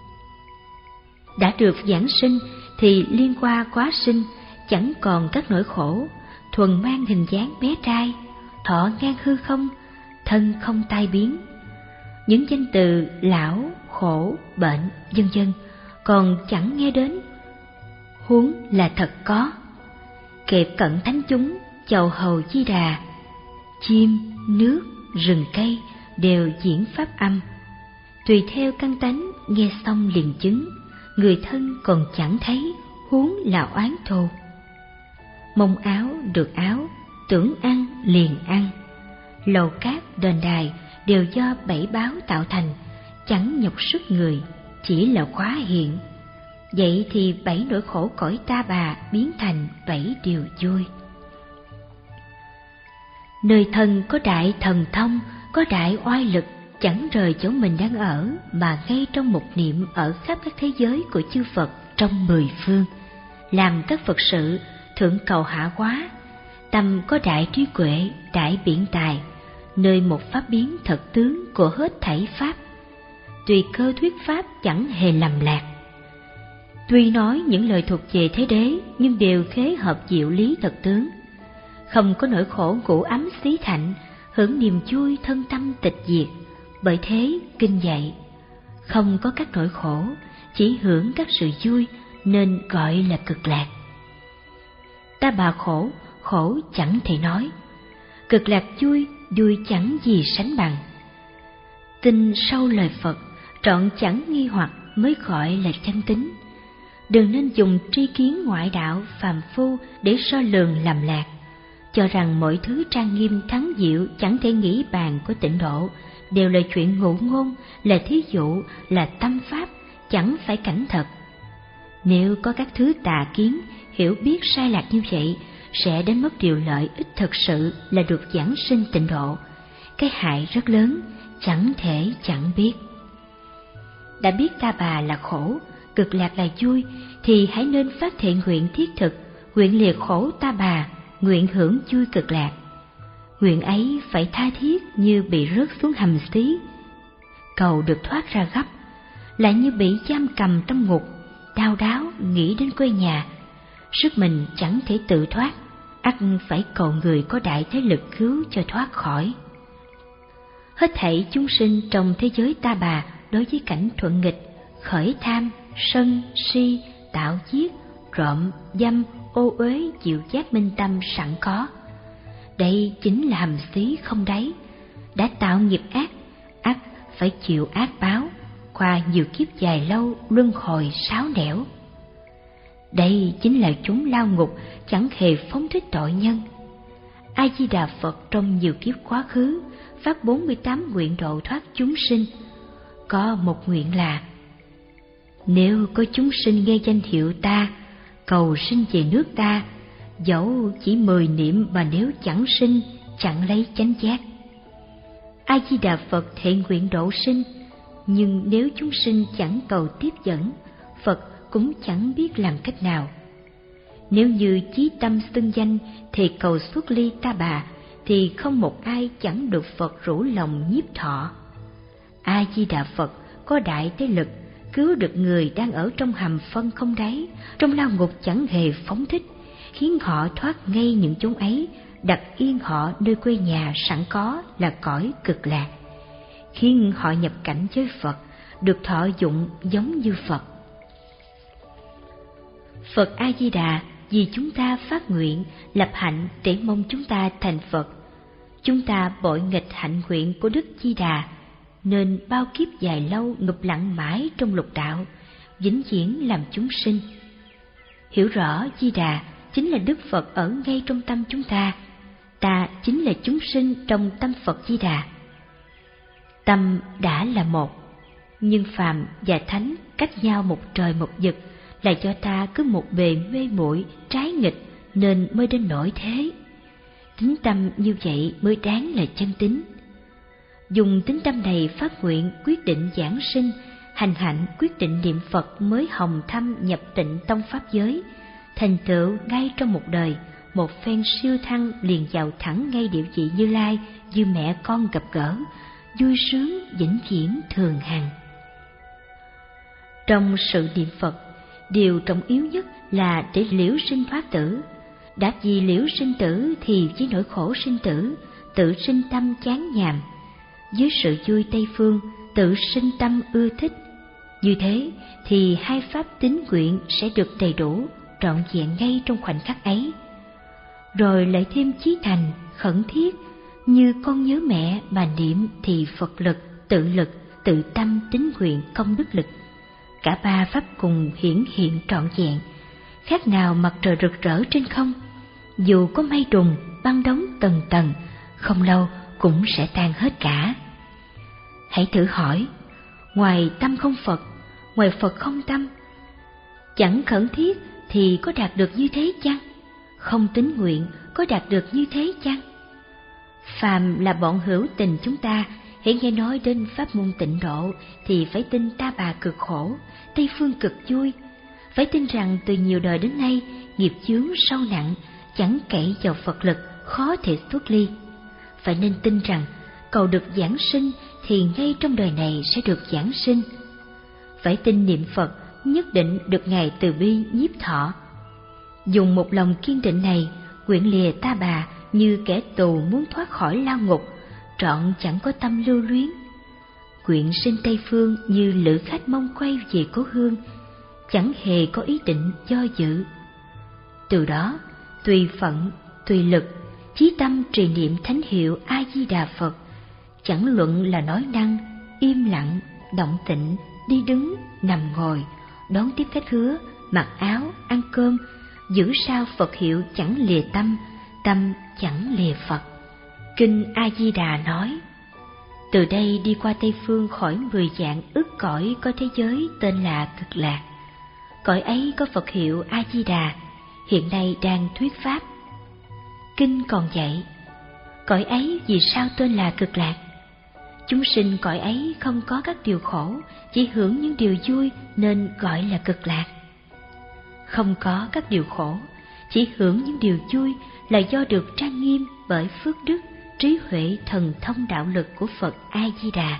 Đã được giảng sinh thì liên qua quá sinh, chẳng còn các nỗi khổ, thuần mang hình dáng bé trai, thọ ngang hư không, thân không tai biến. Những danh từ lão, khổ, bệnh, vân vân còn chẳng nghe đến, huống là thật có. Kẹp cận thánh chúng, chầu hầu Di Đà, chim, nước, rừng cây đều diễn pháp âm. Tùy theo căn tánh, nghe xong liền chứng, người thân còn chẳng thấy, huống là oán thù. Mong áo được áo, tưởng ăn liền ăn. Lầu cát đền đài đều do bảy báo tạo thành, chẳng nhọc sức người, chỉ là quá hiện. Vậy thì bảy nỗi khổ cõi ta bà biến thành bảy điều vui. Nơi thân có đại thần thông, có đại oai lực, chẳng rời chỗ mình đang ở, mà ngay trong một niệm ở khắp các thế giới của chư Phật trong mười phương, làm các Phật sự thượng cầu hạ hóa. Tâm có đại trí huệ, đại biện tài, nơi một pháp biến thật tướng của hết thảy pháp. Tùy cơ thuyết pháp chẳng hề lầm lạc. Tuy nói những lời thuộc về thế đế, nhưng đều khế hợp diệu lý thật tướng. Không có nỗi khổ ngủ ấm xí thạnh, hưởng niềm vui thân tâm tịch diệt. Bởi thế kinh dạy, không có các nỗi khổ, chỉ hưởng các sự vui, nên gọi là cực lạc. Ta bà khổ, khổ chẳng thể nói. Cực lạc vui, vui chẳng gì sánh bằng. Tin sâu lời Phật, trọn chẳng nghi hoặc mới gọi là chân tín. Đừng nên dùng tri kiến ngoại đạo phàm phu để so lường lầm lạc, cho rằng mọi thứ trang nghiêm thắng diệu chẳng thể nghĩ bàn của tịnh độ, đều là chuyện ngụ ngôn, là thí dụ, là tâm pháp, chẳng phải cảnh thật. Nếu có các thứ tà kiến, hiểu biết sai lạc như vậy, sẽ đánh mất điều lợi ích thực sự là được giảng sinh tịnh độ. Cái hại rất lớn, chẳng thể chẳng biết. Đã biết ta bà là khổ, cực lạc là vui, thì hãy nên phát thệ nguyện thiết thực, nguyện liệt khổ ta bà, nguyện hưởng vui cực lạc. Nguyện ấy phải tha thiết như bị rớt xuống hầm xí, cầu được thoát ra gấp, lại như bị giam cầm trong ngục, đau đáu nghĩ đến quê nhà, sức mình chẳng thể tự thoát, ắt phải cầu người có đại thế lực cứu cho thoát khỏi. Hết thảy chúng sinh trong thế giới ta bà đối với cảnh thuận nghịch, khởi tham, sân, si, tạo giết, trộm, dâm, ô uế diệu giác minh tâm sẵn có. Đây chính là hầm xí không đáy, đã tạo nghiệp ác, ắt phải chịu ác báo, qua nhiều kiếp dài lâu luân hồi sáo nẻo. Đây chính là chúng lao ngục chẳng hề phóng thích tội nhân. A Di Đà Phật trong nhiều kiếp quá khứ phát bốn mươi tám nguyện độ thoát chúng sinh. Có một nguyện là: nếu có chúng sinh nghe danh hiệu ta, cầu sinh về nước ta, dẫu chỉ mười niệm mà nếu chẳng sinh, chẳng lấy chánh giác. A Di Đà Phật thệ nguyện độ sinh, nhưng nếu chúng sinh chẳng cầu tiếp dẫn, Phật cũng chẳng biết làm cách nào. Nếu như chí tâm xưng danh thì cầu xuất ly ta bà, thì không một ai chẳng được Phật rủ lòng nhiếp thọ. A Di Đà Phật có đại thế lực, cứu được người đang ở trong hầm phân không đáy, trong lao ngục chẳng hề phóng thích, khiến họ thoát ngay những chốn ấy, đặt yên họ nơi quê nhà sẵn có là cõi cực lạc, khiến họ nhập cảnh với Phật, được thọ dụng giống như Phật. Phật A Di Đà vì chúng ta phát nguyện lập hạnh để mong chúng ta thành Phật. Chúng ta bội nghịch hạnh nguyện của Đức Di Đà, nên bao kiếp dài lâu ngụp lặng mãi trong lục đạo, vĩnh viễn làm chúng sinh. Hiểu rõ Di Đà chính là Đức Phật ở ngay trong tâm chúng ta, ta chính là chúng sinh trong tâm Phật Di Đà. Tâm đã là một, nhưng phàm và thánh cách nhau một trời một vực, là do ta cứ một bề mê muội trái nghịch nên mới đến nỗi thế. Tính tâm như vậy mới đáng là chân tín. Dùng tính tâm này phát nguyện quyết định giảng sinh, hành hạnh quyết định niệm Phật mới hồng thâm nhập tịnh tông pháp giới, thành tựu ngay trong một đời, một phen siêu thăng liền vào thẳng ngay địa vị Như Lai, như mẹ con gặp gỡ, vui sướng vĩnh viễn thường hằng. Trong sự niệm Phật, điều trọng yếu nhất là để liễu sinh thoát tử. Đã vì liễu sinh tử thì với nỗi khổ sinh tử, tự sinh tâm chán nhàm. Với sự vui Tây phương, tự sinh tâm ưa thích. Như thế thì hai pháp tín nguyện sẽ được đầy đủ, trọn vẹn ngay trong khoảnh khắc ấy. Rồi lại thêm chí thành, khẩn thiết, như con nhớ mẹ mà niệm thì Phật lực, tự lực, tự tâm, tín nguyện, công đức lực. Cả ba pháp cùng hiển hiện trọn vẹn, khác nào mặt trời rực rỡ trên không. Dù có mây đùng, băng đóng tầng tầng, không lâu cũng sẽ tan hết cả. Hãy thử hỏi, ngoài tâm không Phật, ngoài Phật không tâm, chẳng khẩn thiết thì có đạt được như thế chăng? Không tín nguyện có đạt được như thế chăng? Phàm là bọn hữu tình chúng ta, hãy nghe nói đến pháp môn tịnh độ thì phải tin ta bà cực khổ, Tây phương cực vui. Phải tin rằng từ nhiều đời đến nay nghiệp chướng sâu nặng, chẳng cậy vào Phật lực, khó thể xuất ly. Phải nên tin rằng cầu được giảng sinh thì ngay trong đời này sẽ được giảng sinh. Phải tin niệm Phật nhất định được Ngài từ bi nhiếp thọ. Dùng một lòng kiên định này, nguyện lìa ta bà như kẻ tù muốn thoát khỏi lao ngục, trọn chẳng có tâm lưu luyến. Nguyện sinh Tây phương như lữ khách mong quay về cố hương, chẳng hề có ý định do dự. Từ đó, tùy phận, tùy lực, chí tâm trì niệm thánh hiệu A Di Đà Phật, chẳng luận là nói năng, im lặng, động tịnh, đi đứng, nằm ngồi, đón tiếp khách hứa, mặc áo, ăn cơm, giữ sao Phật hiệu chẳng lìa tâm, tâm chẳng lìa Phật. Kinh A Di Đà nói: từ đây đi qua Tây phương khỏi mười vạn ức cõi có thế giới tên là Cực Lạc. Cõi ấy có Phật hiệu A Di Đà, hiện nay đang thuyết pháp. Kinh còn dạy: cõi ấy vì sao tên là Cực Lạc? Chúng sinh cõi ấy không có các điều khổ, chỉ hưởng những điều vui nên gọi là Cực Lạc. Không có các điều khổ, chỉ hưởng những điều vui là do được trang nghiêm bởi phước đức, trí huệ, thần thông đạo lực của Phật A Di Đà.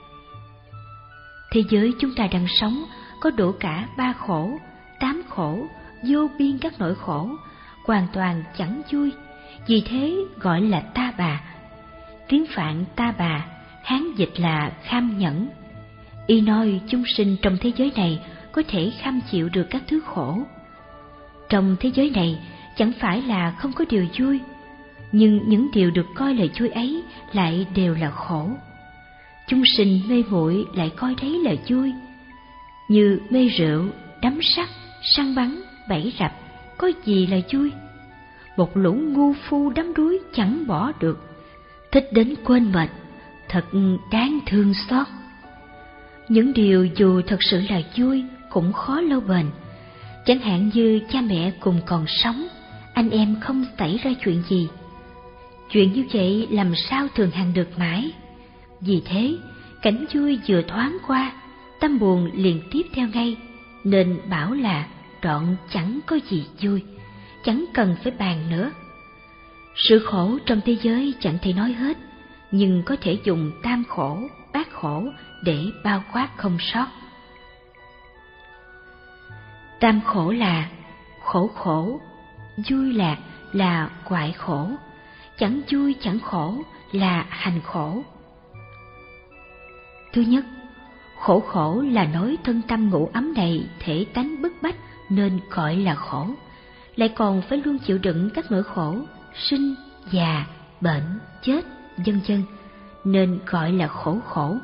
Thế giới chúng ta đang sống có đủ cả ba khổ, tám khổ, vô biên các nỗi khổ, hoàn toàn chẳng vui, vì thế gọi là ta bà. Tiếng Phạn ta bà, Hán dịch là kham nhẫn. Y nói chúng sinh trong thế giới này có thể kham chịu được các thứ khổ. Trong thế giới này chẳng phải là không có điều vui, nhưng những điều được coi là vui ấy lại đều là khổ. Chúng sinh mê muội lại coi đấy là vui, như mê rượu, đắm sắc, săn bắn, bẫy rập, có gì là vui? một lũ ngu phu đắm đuối chẳng bỏ được, thích đến quên mệt, thật đáng thương xót. Những điều dù thật sự là vui cũng khó lâu bền, chẳng hạn như cha mẹ cùng còn sống, anh em không xảy ra chuyện gì. Chuyện như vậy làm sao thường hằng được mãi. Vì thế, cảnh vui vừa thoáng qua, tâm buồn liền tiếp theo ngay, nên bảo là đoạn chẳng có gì vui, chẳng cần phải bàn nữa. Sự khổ trong thế giới chẳng thể nói hết, nhưng có thể dùng tam khổ, bát khổ để bao quát không sót. Tam khổ là khổ khổ, vui lạc là hoại khổ, chẳng vui chẳng khổ là hành khổ. Thứ nhất, khổ khổ là nỗi thân tâm ngủ ấm này thể tánh bức bách nên gọi là khổ, lại còn phải luôn chịu đựng các nỗi khổ sinh, già, bệnh, chết, vân vân, nên gọi là khổ khổ.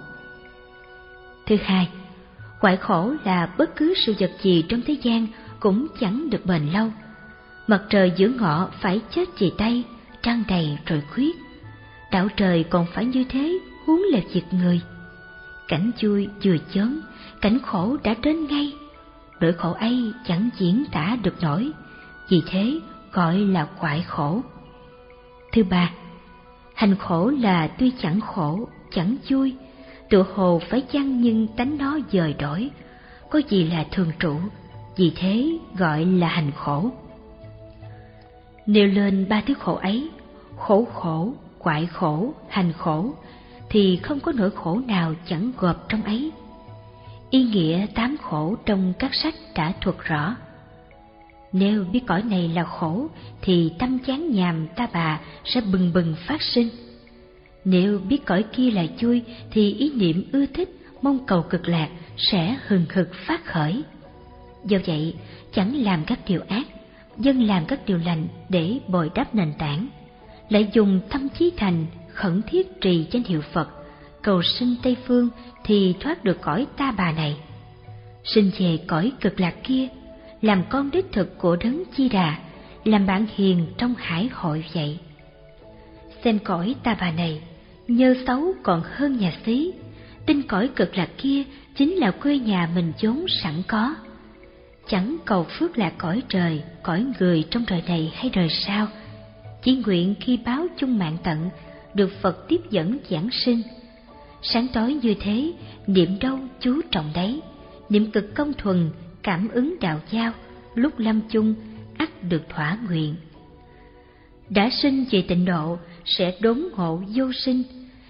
Thứ hai, hoại khổ là bất cứ sự vật gì trong thế gian cũng chẳng được bền lâu. Mặt trời giữa ngọ phải chết vì tay, trăng đầy rồi khuyết. Đảo trời còn phải như thế, huống là việc người. Cảnh vui vừa chớn, cảnh khổ đã đến ngay. Nỗi khổ ấy chẳng diễn tả được nổi, vì thế gọi là hoại khổ. Thứ ba, hành khổ là tuy chẳng khổ, chẳng vui, tựa hồ phải chăng nhưng tánh nó dời đổi, có gì là thường trụ, vì thế gọi là hành khổ. Nêu lên ba thứ khổ ấy, khổ khổ, hoại khổ, hành khổ, thì không có nỗi khổ nào chẳng gộp trong ấy. Ý nghĩa tám khổ trong các sách đã thuật rõ. Nếu biết cõi này là khổ thì tâm chán nhàm ta bà sẽ bừng bừng phát sinh. Nếu biết cõi kia là vui thì ý niệm ưa thích, mong cầu cực lạc sẽ hừng hực phát khởi. Do vậy, chẳng làm các điều ác, dân làm các điều lành để bồi đắp nền tảng, lại dùng tâm chí thành khẩn thiết trì danh hiệu Phật, cầu sinh Tây Phương thì thoát được cõi ta bà này. Sinh về cõi cực lạc kia, làm con đích thực của Đấng Chi Đà, làm bạn hiền trong hải hội vậy. Xem cõi ta bà này, nhơ xấu còn hơn nhà xí, tin cõi cực lạc kia chính là quê nhà mình vốn sẵn có. Chẳng cầu phước lạc cõi trời, cõi người trong đời này hay đời sau, chỉ nguyện khi báo chung mạng tận, được Phật tiếp dẫn giảng sinh. Sáng tối như thế, niệm đâu chú trọng đấy, niệm cực công thuần, cảm ứng đạo giao, lúc lâm chung ắt được thỏa nguyện. Đã sinh về tịnh độ sẽ đốn ngộ vô sinh.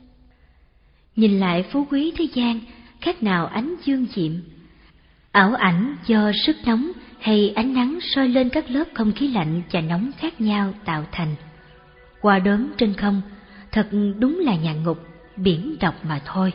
Nhìn lại phú quý thế gian, khác nào ánh dương diệm, ảo ảnh do sức nóng hay ánh nắng soi lên các lớp không khí lạnh và nóng khác nhau tạo thành. Qua đốm trên không, thật đúng là nhà ngục, biển độc mà thôi.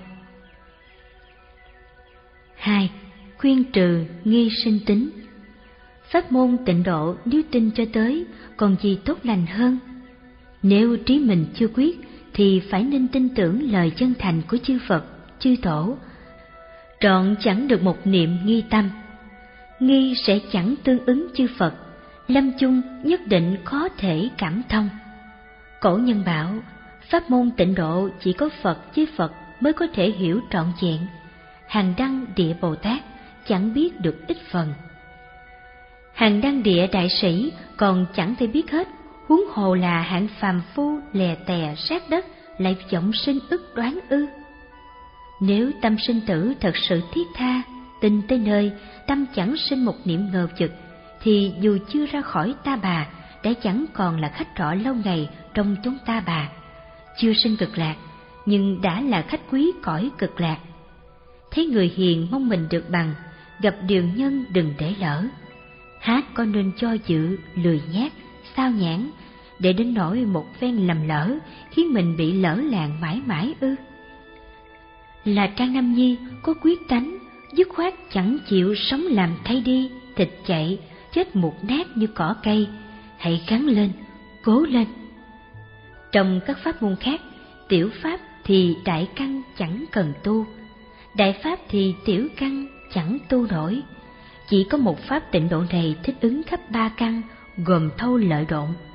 Hai, khuyên trừ nghi sinh tính. Pháp môn tịnh độ nếu tin cho tới, còn gì tốt lành hơn. Nếu trí mình chưa quyết, thì phải nên tin tưởng lời chân thành của chư Phật, chư Tổ. Trọn chẳng được một niệm nghi tâm. Nghi sẽ chẳng tương ứng chư Phật, lâm chung nhất định có thể cảm thông. Cổ nhân bảo, pháp môn tịnh độ chỉ có Phật với Phật mới có thể hiểu trọn vẹn. Hàng đăng địa Bồ Tát chẳng biết được ít phần. Hàng đăng địa đại sĩ còn chẳng thể biết hết, huống hồ là hạng phàm phu lè tè sát đất lại vọng sinh ức đoán ư. Nếu tâm sinh tử thật sự thiết tha, tin tới nơi, tâm chẳng sinh một niệm ngờ vực, thì dù chưa ra khỏi ta bà, đã chẳng còn là khách trọ lâu ngày trong chúng ta bà. Chưa sinh cực lạc, nhưng đã là khách quý cõi cực lạc. Thấy người hiền mong mình được bằng, gặp điều nhân đừng để lỡ. Hát có nên cho dự, lười nhác, sao nhãn, để đến nỗi một phen lầm lỡ khiến mình bị lỡ làng mãi mãi ư? Là Trang Nam Nhi có quyết tánh, dứt khoát chẳng chịu sống làm thay đi, thịt chạy, chết mục nát như cỏ cây. Hãy gắng lên, cố lên. Trong các pháp môn khác, tiểu pháp thì đại căn chẳng cần tu, đại pháp thì tiểu căn chẳng tu nổi. Chỉ có một pháp tịnh độ này thích ứng khắp ba căn, gồm thâu lợi độn.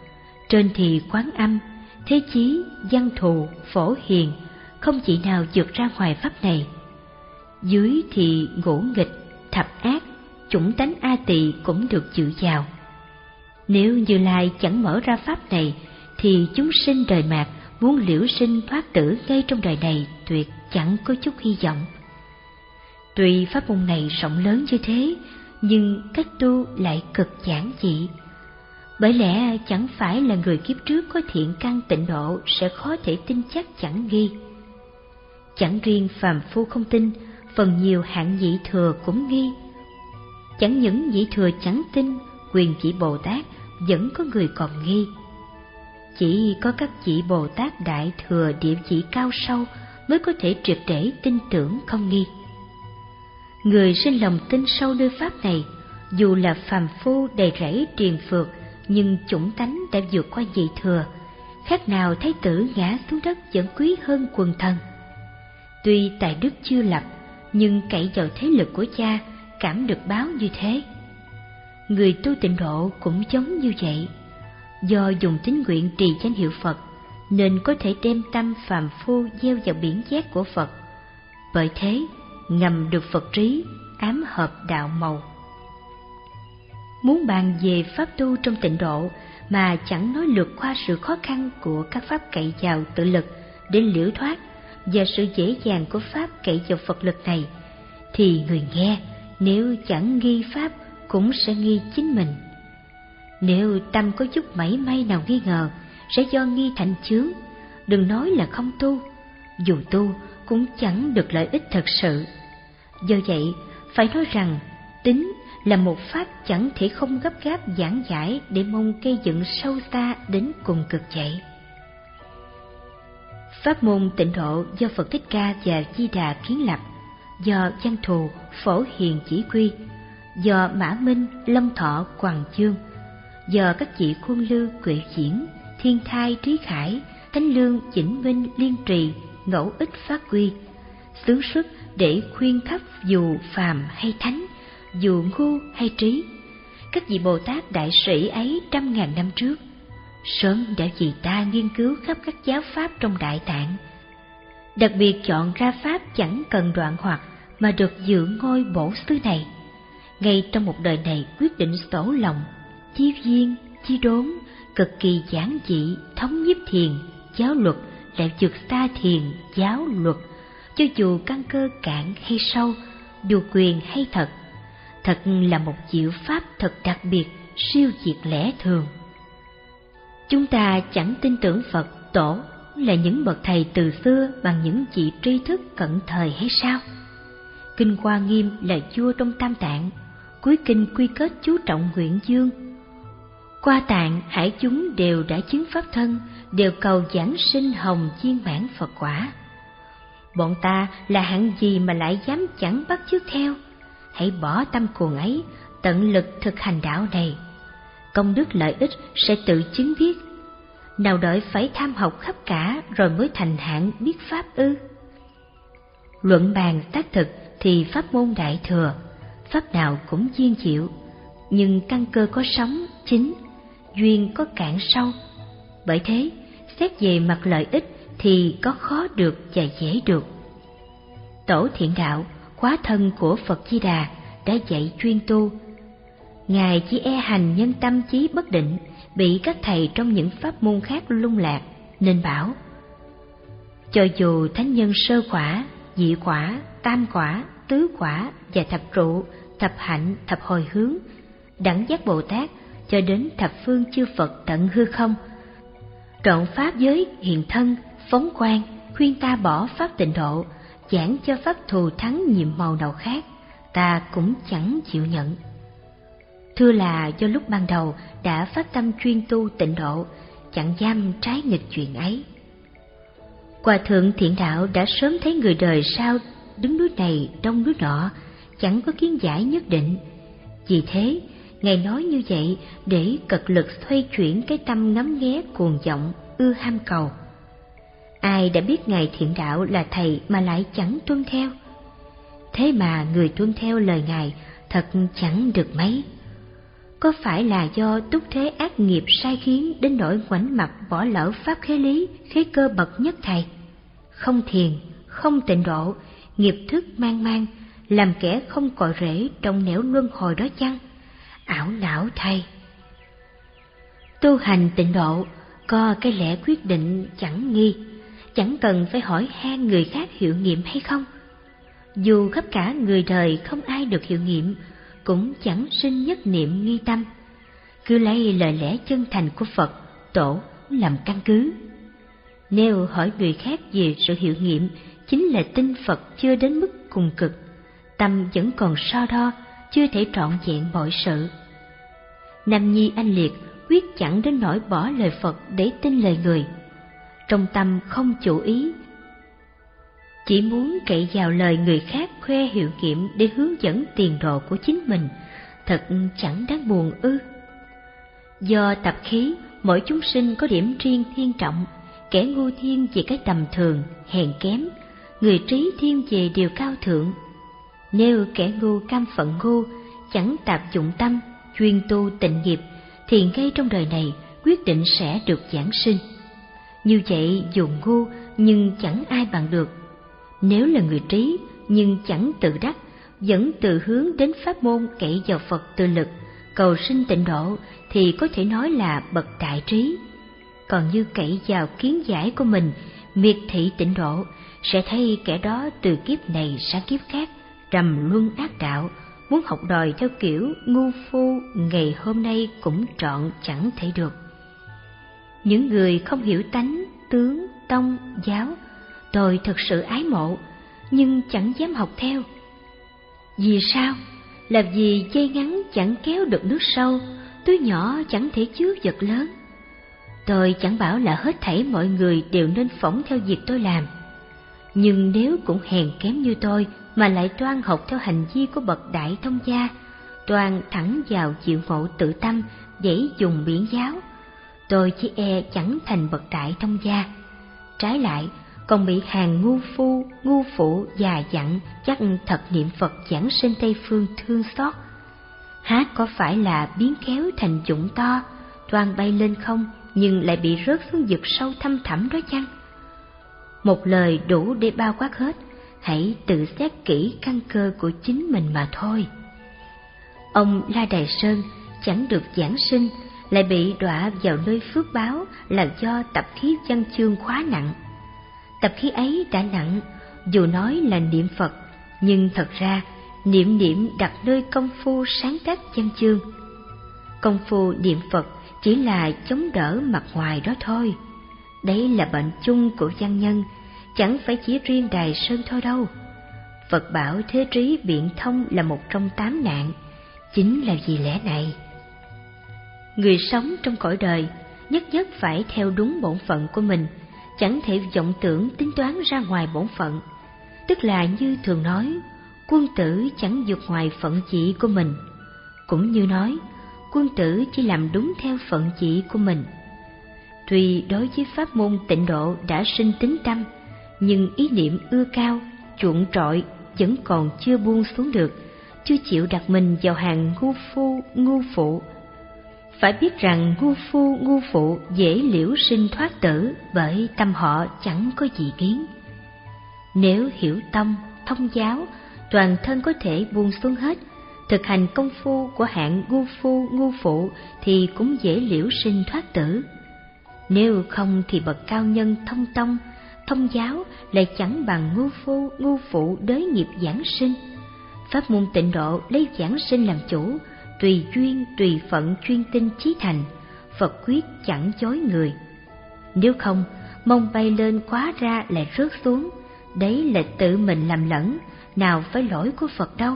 Trên thì quán âm, thế chí, văn thù, phổ hiền, không chỉ nào vượt ra ngoài pháp này. Dưới thì ngũ nghịch, thập ác, chủng tánh A Tỳ cũng được dự vào. Nếu Như Lai chẳng mở ra pháp này, thì chúng sinh đời mạt muốn liễu sinh thoát tử ngay trong đời này tuyệt chẳng có chút hy vọng. Tuy pháp môn này rộng lớn như thế, nhưng cách tu lại cực giản dị. Bởi lẽ chẳng phải là người kiếp trước có thiện căn tịnh độ sẽ khó thể tin chắc chẳng nghi. Chẳng riêng phàm phu không tin, phần nhiều hạng vị thừa cũng nghi. Chẳng những vị thừa chẳng tin, quyền vị Bồ Tát vẫn có người còn nghi. Chỉ có các vị Bồ Tát đại thừa địa vị cao sâu mới có thể triệt để tin tưởng không nghi. Người sinh lòng tin sâu nơi pháp này, dù là phàm phu đầy rẫy triền phược, nhưng chủng tánh đã vượt qua vị thừa, khác nào thái tử ngã xuống đất vẫn quý hơn quần thần. Tuy tài đức chưa lập, nhưng cậy vào thế lực của cha, cảm được báo như thế. Người tu tịnh độ cũng giống như vậy. Do dùng tín nguyện trì danh hiệu Phật, nên có thể đem tâm phàm phu gieo vào biển giác của Phật. Bởi thế, ngầm được Phật trí, ám hợp đạo màu. Muốn bàn về pháp tu trong tịnh độ mà chẳng nói lược qua sự khó khăn của các pháp cậy vào tự lực để liễu thoát và sự dễ dàng của pháp cậy vào Phật lực này, thì người nghe nếu chẳng nghi pháp cũng sẽ nghi chính mình. Nếu tâm có chút mảy may nào nghi ngờ, sẽ do nghi thành chướng, đừng nói là không tu, dù tu cũng chẳng được lợi ích thật sự. Do vậy, phải nói rằng tín là một pháp chẳng thể không gấp gáp giảng giải để mong gây dựng sâu xa đến cùng cực vậy. Pháp môn tịnh độ do Phật Thích Ca và Di Đà kiến lập, do Văn Thù, Phổ Hiền chỉ quy, do Mã Minh, Lâm Thọ, Quằng Chương, do các vị Khuôn Lư, Quệ Diễn, Thiên Thai, Trí Khải, Thánh Lương, Vĩnh Minh, Liên Trì, ngẫu ích phát quy, xướng sức để khuyên khắp dù phàm hay thánh, dù ngu hay trí. Các vị Bồ Tát đại sĩ ấy trăm ngàn năm trước sớm đã vì ta nghiên cứu khắp các giáo pháp trong Đại Tạng, đặc biệt chọn ra pháp chẳng cần đoạn hoặc mà được dự ngôi bổ xứ này. Ngay trong một đời này quyết định sổ lòng, chi viên, chi đốn, cực kỳ giản dị, thống nhiếp thiền, giáo luật lại vượt xa thiền, giáo luật, cho dù căn cơ cạn hay sâu, dù quyền hay thật. Thật là một diệu pháp thật đặc biệt, siêu diệt lẽ thường. Chúng ta chẳng tin tưởng Phật Tổ là những bậc thầy từ xưa bằng những vị tri thức cận thời hay sao? Kinh Hoa Nghiêm là vua trong Tam Tạng, cuối kinh quy kết chú trọng nguyện dương. Qua Tạng hải chúng đều đã chứng pháp thân, đều cầu giảng sinh hồng viên mãn Phật quả. Bọn ta là hạng gì mà lại dám chẳng bắt chước theo? Hãy bỏ tâm cuồng ấy, tận lực thực hành đạo này. Công đức lợi ích sẽ tự chứng biết. Nào đợi phải tham học khắp cả rồi mới thành hạng biết pháp ư? Luận bàn xác thực thì pháp môn đại thừa, pháp nào cũng duyên chịu, nhưng căn cơ có sóng chính, duyên có cạn sâu. Bởi thế, xét về mặt lợi ích thì có khó được và dễ được. Tổ Thiện Đạo, hóa thân của Phật Di Đà, đã dạy chuyên tu. Ngài chỉ e hành nhân tâm trí bất định, bị các thầy trong những pháp môn khác lung lạc, nên bảo: cho dù thánh nhân sơ quả, nhị quả, tam quả, tứ quả và thập trụ, thập hạnh, thập hồi hướng, đẳng giác Bồ Tát cho đến thập phương chư Phật tận hư không, trọn pháp giới hiện thân, phóng quang, khuyên ta bỏ pháp tịnh độ, giảng cho pháp thù thắng nhiệm màu nào khác, ta cũng chẳng chịu nhận. Thưa là do lúc ban đầu đã phát tâm chuyên tu tịnh độ, chẳng dám trái nghịch chuyện ấy. Hòa thượng Thiện Đạo đã sớm thấy người đời sau đứng núi này đông núi nọ, chẳng có kiến giải nhất định. Vì thế, Ngài nói như vậy để cật lực xoay chuyển cái tâm ngắm nghé cuồng vọng, ưa ham cầu. Ai đã biết Ngài Thiện Đạo là thầy mà lại chẳng tuân theo? Thế mà người tuân theo lời Ngài thật chẳng được mấy. có phải là do túc thế ác nghiệp sai khiến đến nỗi ngoảnh mặt bỏ lỡ pháp khế lý, khế cơ bậc nhất thầy? Không thiền, không tịnh độ, nghiệp thức mang mang, làm kẻ không cội rễ trong nẻo luân hồi đó chăng? Ảo não thay! Tu hành tịnh độ có cái lẽ quyết định chẳng nghi, chẳng cần phải hỏi han người khác hiệu nghiệm hay không. Dù khắp cả người đời không ai được hiệu nghiệm, cũng chẳng sinh nhất niệm nghi tâm. Cứ lấy lời lẽ chân thành của Phật, Tổ làm căn cứ. Nếu hỏi người khác về sự hiệu nghiệm, chính là tin Phật chưa đến mức cùng cực, tâm vẫn còn so đo, chưa thể trọn vẹn mọi sự. Nam nhi anh liệt quyết chẳng đến nỗi bỏ lời Phật để tin lời người. Trong tâm không chủ ý, chỉ muốn cậy vào lời người khác khoe hiệu nghiệm để hướng dẫn tiền đồ của chính mình, thật chẳng đáng buồn ư. Do tập khí, mỗi chúng sinh có điểm riêng thiên trọng, kẻ ngu thiên về cái tầm thường, hèn kém, người trí thiên về điều cao thượng. Nếu kẻ ngu cam phận ngu, chẳng tạp dụng tâm, chuyên tu tịnh nghiệp, thì ngay trong đời này quyết định sẽ được giảng sinh. Như vậy dù ngu nhưng chẳng ai bằng được. Nếu là người trí nhưng chẳng tự đắc, vẫn tự hướng đến pháp môn cậy vào Phật tự lực, cầu sinh tịnh độ, thì có thể nói là bậc đại trí. Còn như cậy vào kiến giải của mình, miệt thị tịnh độ, sẽ thấy kẻ đó từ kiếp này sang kiếp khác trầm luân ác đạo, muốn học đòi theo kiểu ngu phu ngày hôm nay cũng trọn chẳng thể được. Những người không hiểu tánh, tướng, tông, giáo, tôi thật sự ái mộ, nhưng chẳng dám học theo. Vì sao? Là vì dây ngắn chẳng kéo được nước sâu, túi nhỏ chẳng thể chứa vật lớn. Tôi chẳng bảo là hết thảy mọi người đều nên phỏng theo việc tôi làm, nhưng nếu cũng hèn kém như tôi mà lại toan học theo hành vi của bậc đại thông gia, toan thẳng vào diệu ngộ tự tâm để dùng biển giáo, tôi chỉ e chẳng thành bậc đại thông gia. Trái lại, còn bị hàng ngu phu, ngu phụ già dặn chắc thật niệm Phật giảng sinh Tây Phương thương xót. Há có phải là biến kéo thành dũng to, toan bay lên không nhưng lại bị rớt xuống vực sâu thăm thẳm đó chăng? Một lời đủ để bao quát hết, hãy tự xét kỹ căn cơ của chính mình mà thôi. Ông La Đài Sơn chẳng được giảng sinh, lại bị đọa vào nơi phước báo là do tập khí văn chương quá nặng. Tập khí ấy đã nặng, dù nói là niệm Phật, nhưng thật ra niệm niệm đặt nơi công phu sáng tác văn chương. Công phu niệm Phật chỉ là chống đỡ mặt ngoài đó thôi. Đấy là bệnh chung của văn nhân, chẳng phải chỉ riêng Đài Sơn thôi đâu. Phật bảo thế trí biện thông là một trong tám nạn, chính là vì lẽ này. Người sống trong cõi đời nhất nhất phải theo đúng bổn phận của mình, chẳng thể vọng tưởng tính toán ra ngoài bổn phận. Tức là như thường nói, quân tử chẳng vượt ngoài phận chỉ của mình. Cũng như nói, quân tử chỉ làm đúng theo phận chỉ của mình. Tuy đối với pháp môn tịnh độ đã sinh tín tâm, nhưng ý niệm ưa cao, chuộng trội vẫn còn chưa buông xuống được, chưa chịu đặt mình vào hàng ngu phu, ngu phụ. Phải biết rằng ngu phu, ngu phụ dễ liễu sinh thoát tử, bởi tâm họ chẳng có gì kiến. Nếu hiểu tông, thông giáo, toàn thân có thể buông xuống hết, thực hành công phu của hạng ngu phu, ngu phụ thì cũng dễ liễu sinh thoát tử. Nếu không thì bậc cao nhân thông tông, thông giáo lại chẳng bằng ngu phu, ngu phụ đới nghiệp giảng sinh. Pháp môn tịnh độ lấy giảng sinh làm chủ, tùy duyên, tùy phận chuyên tinh chí thành, Phật quyết chẳng chối người. Nếu không, mong bay lên quá ra lại rớt xuống, đấy là tự mình làm lẫn, nào phải lỗi của Phật đâu.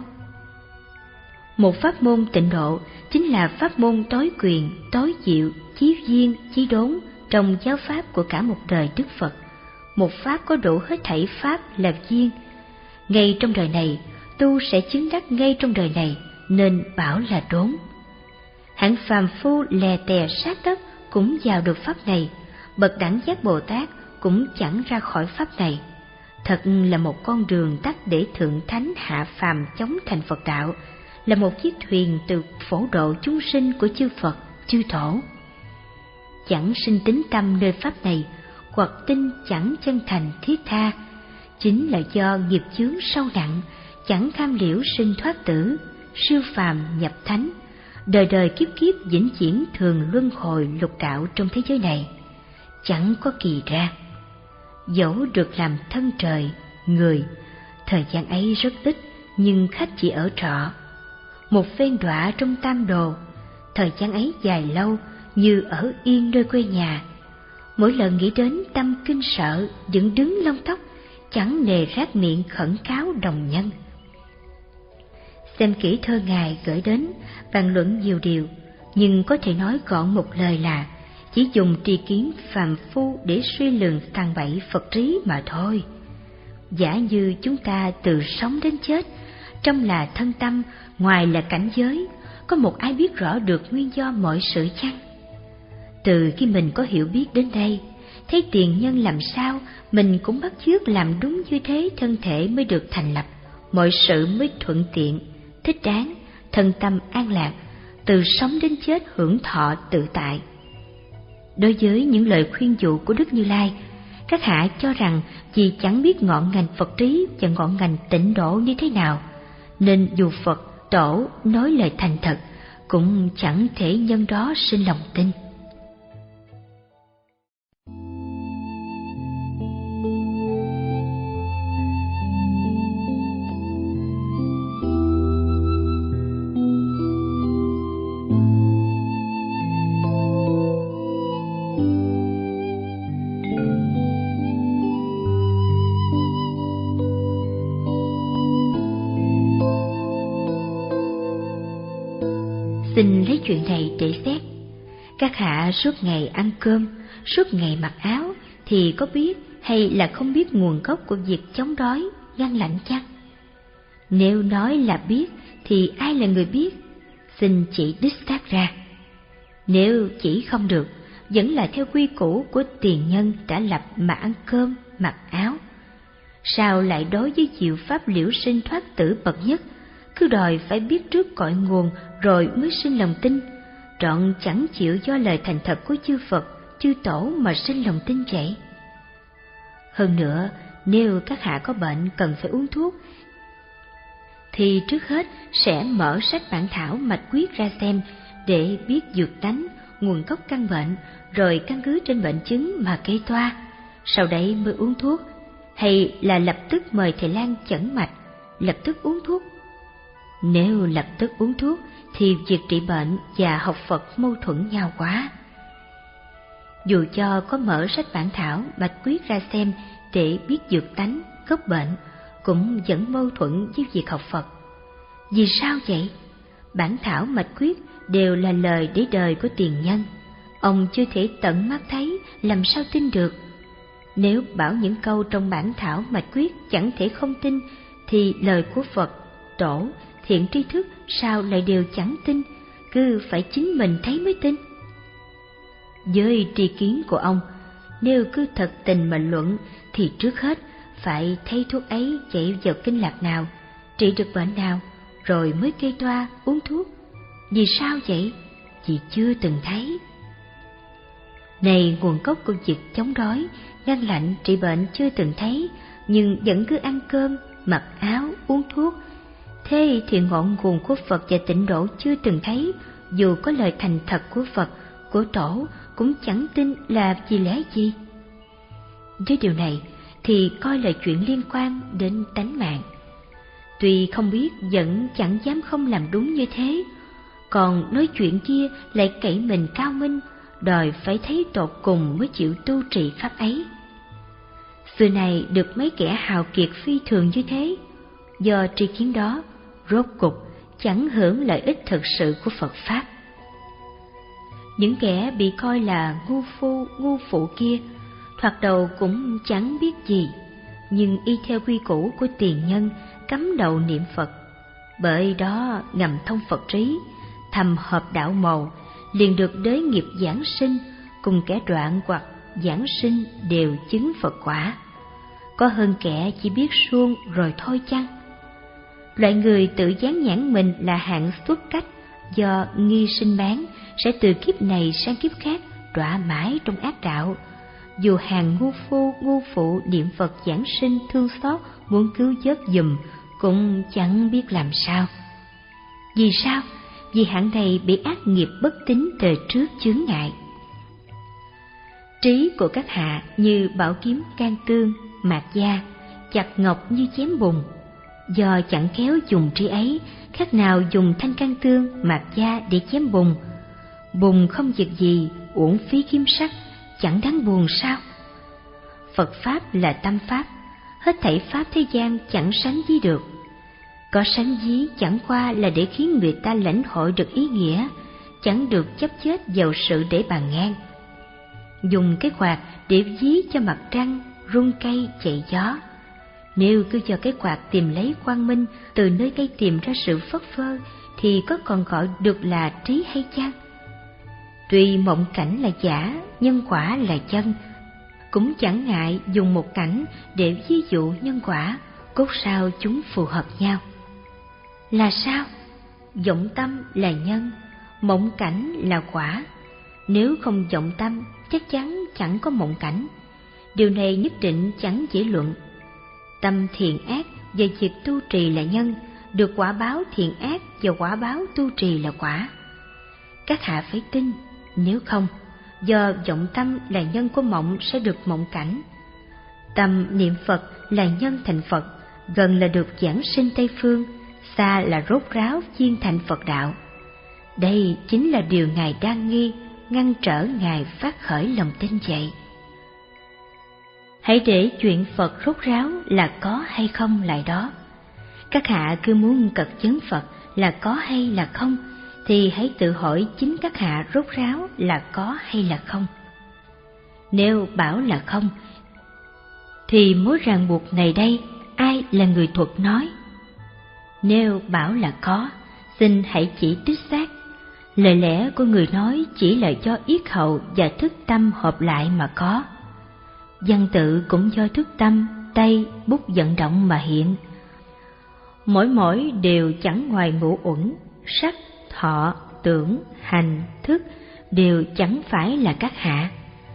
Một pháp môn tịnh độ chính là pháp môn tối quyền, tối diệu, chí duyên, chí đốn trong giáo pháp của cả một đời Đức Phật. Một pháp có đủ hết thảy pháp là duyên. Ngay trong đời này, tu sẽ chứng đắc ngay trong đời này, nên bảo là đốn. Hạng phàm phu lè tè sát đất cũng vào được pháp này, bậc đẳng giác Bồ Tát cũng chẳng ra khỏi pháp này. Thật là một con đường tắt để thượng thánh hạ phàm chống thành Phật đạo, là một chiếc thuyền từ phổ độ chúng sinh của chư Phật, chư Tổ. Chẳng sinh tín tâm nơi pháp này, hoặc tin chẳng chân thành thiết tha, chính là do nghiệp chướng sâu nặng, chẳng cam liễu sinh thoát tử, siêu phàm nhập thánh, đời đời kiếp kiếp vĩnh viễn thường luân hồi lục đạo trong thế giới này, chẳng có kỳ ra. Dẫu được làm thân trời, người, thời gian ấy rất ít, nhưng khách chỉ ở trọ. Một phen đọa trong tam đồ, thời gian ấy dài lâu như ở yên nơi quê nhà. Mỗi lần nghĩ đến tâm kinh sợ, dựng đứng lông tóc, chẳng nề rát miệng khẩn cáo đồng nhân. Xem kỹ thơ Ngài gửi đến, bàn luận nhiều điều, nhưng có thể nói gọn một lời là chỉ dùng tri kiến phàm phu để suy lường tàn bậy Phật trí mà thôi. Giả như chúng ta từ sống đến chết, trong là thân tâm, ngoài là cảnh giới, có một ai biết rõ được nguyên do mọi sự chăng? Từ khi mình có hiểu biết đến đây, thấy tiền nhân làm sao, mình cũng bắt chước làm đúng như thế, thân thể mới được thành lập, mọi sự mới thuận tiện, thích đáng, thân tâm an lạc, từ sống đến chết hưởng thọ tự tại. Đối với những lời khuyên dụ của Đức Như Lai, các hạ cho rằng vì chẳng biết ngọn ngành Phật trí và ngọn ngành tịnh độ như thế nào, nên dù Phật, Tổ nói lời thành thật, cũng chẳng thể nhân đó sinh lòng tin. Xin lấy chuyện này để xét. Các hạ suốt ngày ăn cơm, suốt ngày mặc áo, thì có biết hay là không biết nguồn gốc của việc chống đói, ngăn lạnh chăng? Nếu nói là biết, thì ai là người biết? Xin chỉ đích xác ra. Nếu chỉ không được, vẫn là theo quy củ của tiền nhân đã lập mà ăn cơm, mặc áo. Sao lại đối với diệu pháp liễu sinh thoát tử bậc nhất, cứ đòi phải biết trước cội nguồn rồi mới sinh lòng tin, trọn chẳng chịu do lời thành thật của chư Phật, chư Tổ mà sinh lòng tin vậy? Hơn nữa, nếu các hạ có bệnh cần phải uống thuốc, thì trước hết sẽ mở sách bản thảo mạch quyết ra xem để biết dược tánh, nguồn gốc căn bệnh, rồi căn cứ trên bệnh chứng mà kê toa, sau đấy mới uống thuốc, hay là lập tức mời thầy lang chẩn mạch, lập tức uống thuốc. Nếu lập tức uống thuốc thì việc trị bệnh và học Phật mâu thuẫn nhau quá. Dù cho có mở sách bản thảo mạch quyết ra xem để biết dược tánh, gốc bệnh, cũng vẫn mâu thuẫn với việc học Phật. Vì sao vậy? Bản thảo mạch quyết đều là lời để đời của tiền nhân, ông chưa thể tận mắt thấy, làm sao tin được? Nếu bảo những câu trong bản thảo mạch quyết chẳng thể không tin, thì lời của Phật, Tổ, thiện tri thức sao lại đều chẳng tin, cứ phải chính mình thấy mới tin? Với tri kiến của ông, nếu cứ thật tình mà luận thì trước hết phải thấy thuốc ấy chạy vào kinh lạc nào, trị được bệnh nào, rồi mới kê toa uống thuốc. Vì sao vậy? Vì chưa từng thấy. Này, nguồn gốc của việc chống đói, ngăn lạnh, trị bệnh chưa từng thấy, nhưng vẫn cứ ăn cơm, mặc áo, uống thuốc. Thế thì ngọn nguồn của Phật và tịnh độ chưa từng thấy, dù có lời thành thật của Phật, của Tổ, cũng chẳng tin là vì lẽ gì. Với điều này thì coi là chuyện liên quan đến tánh mạng. Tuy không biết, vẫn chẳng dám không làm đúng như thế, còn nói chuyện kia lại cậy mình cao minh, đòi phải thấy tột cùng mới chịu tu trì pháp ấy. Xưa này được mấy kẻ hào kiệt phi thường như thế, do tri kiến đó, rốt cục chẳng hưởng lợi ích thực sự của Phật Pháp. Những kẻ bị coi là ngu phu, ngu phụ kia, thoạt đầu cũng chẳng biết gì, nhưng y theo quy củ của tiền nhân cắm đầu niệm Phật, bởi đó ngầm thông Phật trí, thầm hợp đạo màu, liền được đới nghiệp giảng sinh, cùng kẻ đoạn hoặc giảng sinh đều chứng Phật quả. Có hơn kẻ chỉ biết suông rồi thôi chăng? Loại người tự dán nhãn mình là hạng xuất cách do nghi sinh bán sẽ từ kiếp này sang kiếp khác đọa mãi trong ác đạo. Dù hàng ngu phu ngu phụ niệm Phật giảng sinh thương xót muốn cứu vớt giùm cũng chẳng biết làm sao. Vì sao? Vì hạng này bị ác nghiệp bất tín đời trước chướng ngại. Trí của các hạ như bảo kiếm can tương, mạt da, chặt ngọc như chém bùn. Do chẳng khéo dùng trí ấy, khác nào dùng thanh can tương, mạt da để chém bùn. Bùn không việc gì, uổng phí kiếm sắc, chẳng đáng buồn sao? Phật Pháp là tâm Pháp, hết thảy Pháp thế gian chẳng sánh ví được. Có sánh ví chẳng qua là để khiến người ta lãnh hội được ý nghĩa, chẳng được chấp chết vào sự để bàn ngang. Dùng cái quạt để ví cho mặt trăng, rung cây chạy gió. Nếu cứ cho cái quạt tìm lấy quang minh từ nơi cây tìm ra sự phất phơ, thì có còn gọi được là trí hay chăng? Tuy mộng cảnh là giả, nhân quả là chân, cũng chẳng ngại dùng một cảnh để ví dụ nhân quả, cốt sao chúng phù hợp nhau. Là sao? Vọng tâm là nhân, mộng cảnh là quả. Nếu không vọng tâm, chắc chắn chẳng có mộng cảnh. Điều này nhất định chẳng dễ luận. Tâm thiện ác và việc tu trì là nhân, được quả báo thiện ác và quả báo tu trì là quả. Các hạ phải tin, nếu không, do vọng tâm là nhân của mộng sẽ được mộng cảnh. Tâm niệm Phật là nhân thành Phật, gần là được giảng sinh Tây Phương, xa là rốt ráo viên thành Phật đạo. Đây chính là điều Ngài đang nghi, ngăn trở Ngài phát khởi lòng tin vậy. Hãy để chuyện Phật rốt ráo là có hay không lại đó. Các hạ cứ muốn cật vấn Phật là có hay là không, thì hãy tự hỏi chính các hạ rốt ráo là có hay là không. Nếu bảo là không, thì mối ràng buộc này đây ai là người thuật nói? Nếu bảo là có, xin hãy chỉ đích xác. Lời lẽ của người nói chỉ là do yết hầu và thức tâm hợp lại mà có. Văn tự cũng do thức tâm, tay, bút vận động mà hiện. Mỗi mỗi đều chẳng ngoài ngũ uẩn, sắc, thọ, tưởng, hành, thức đều chẳng phải là các hạ.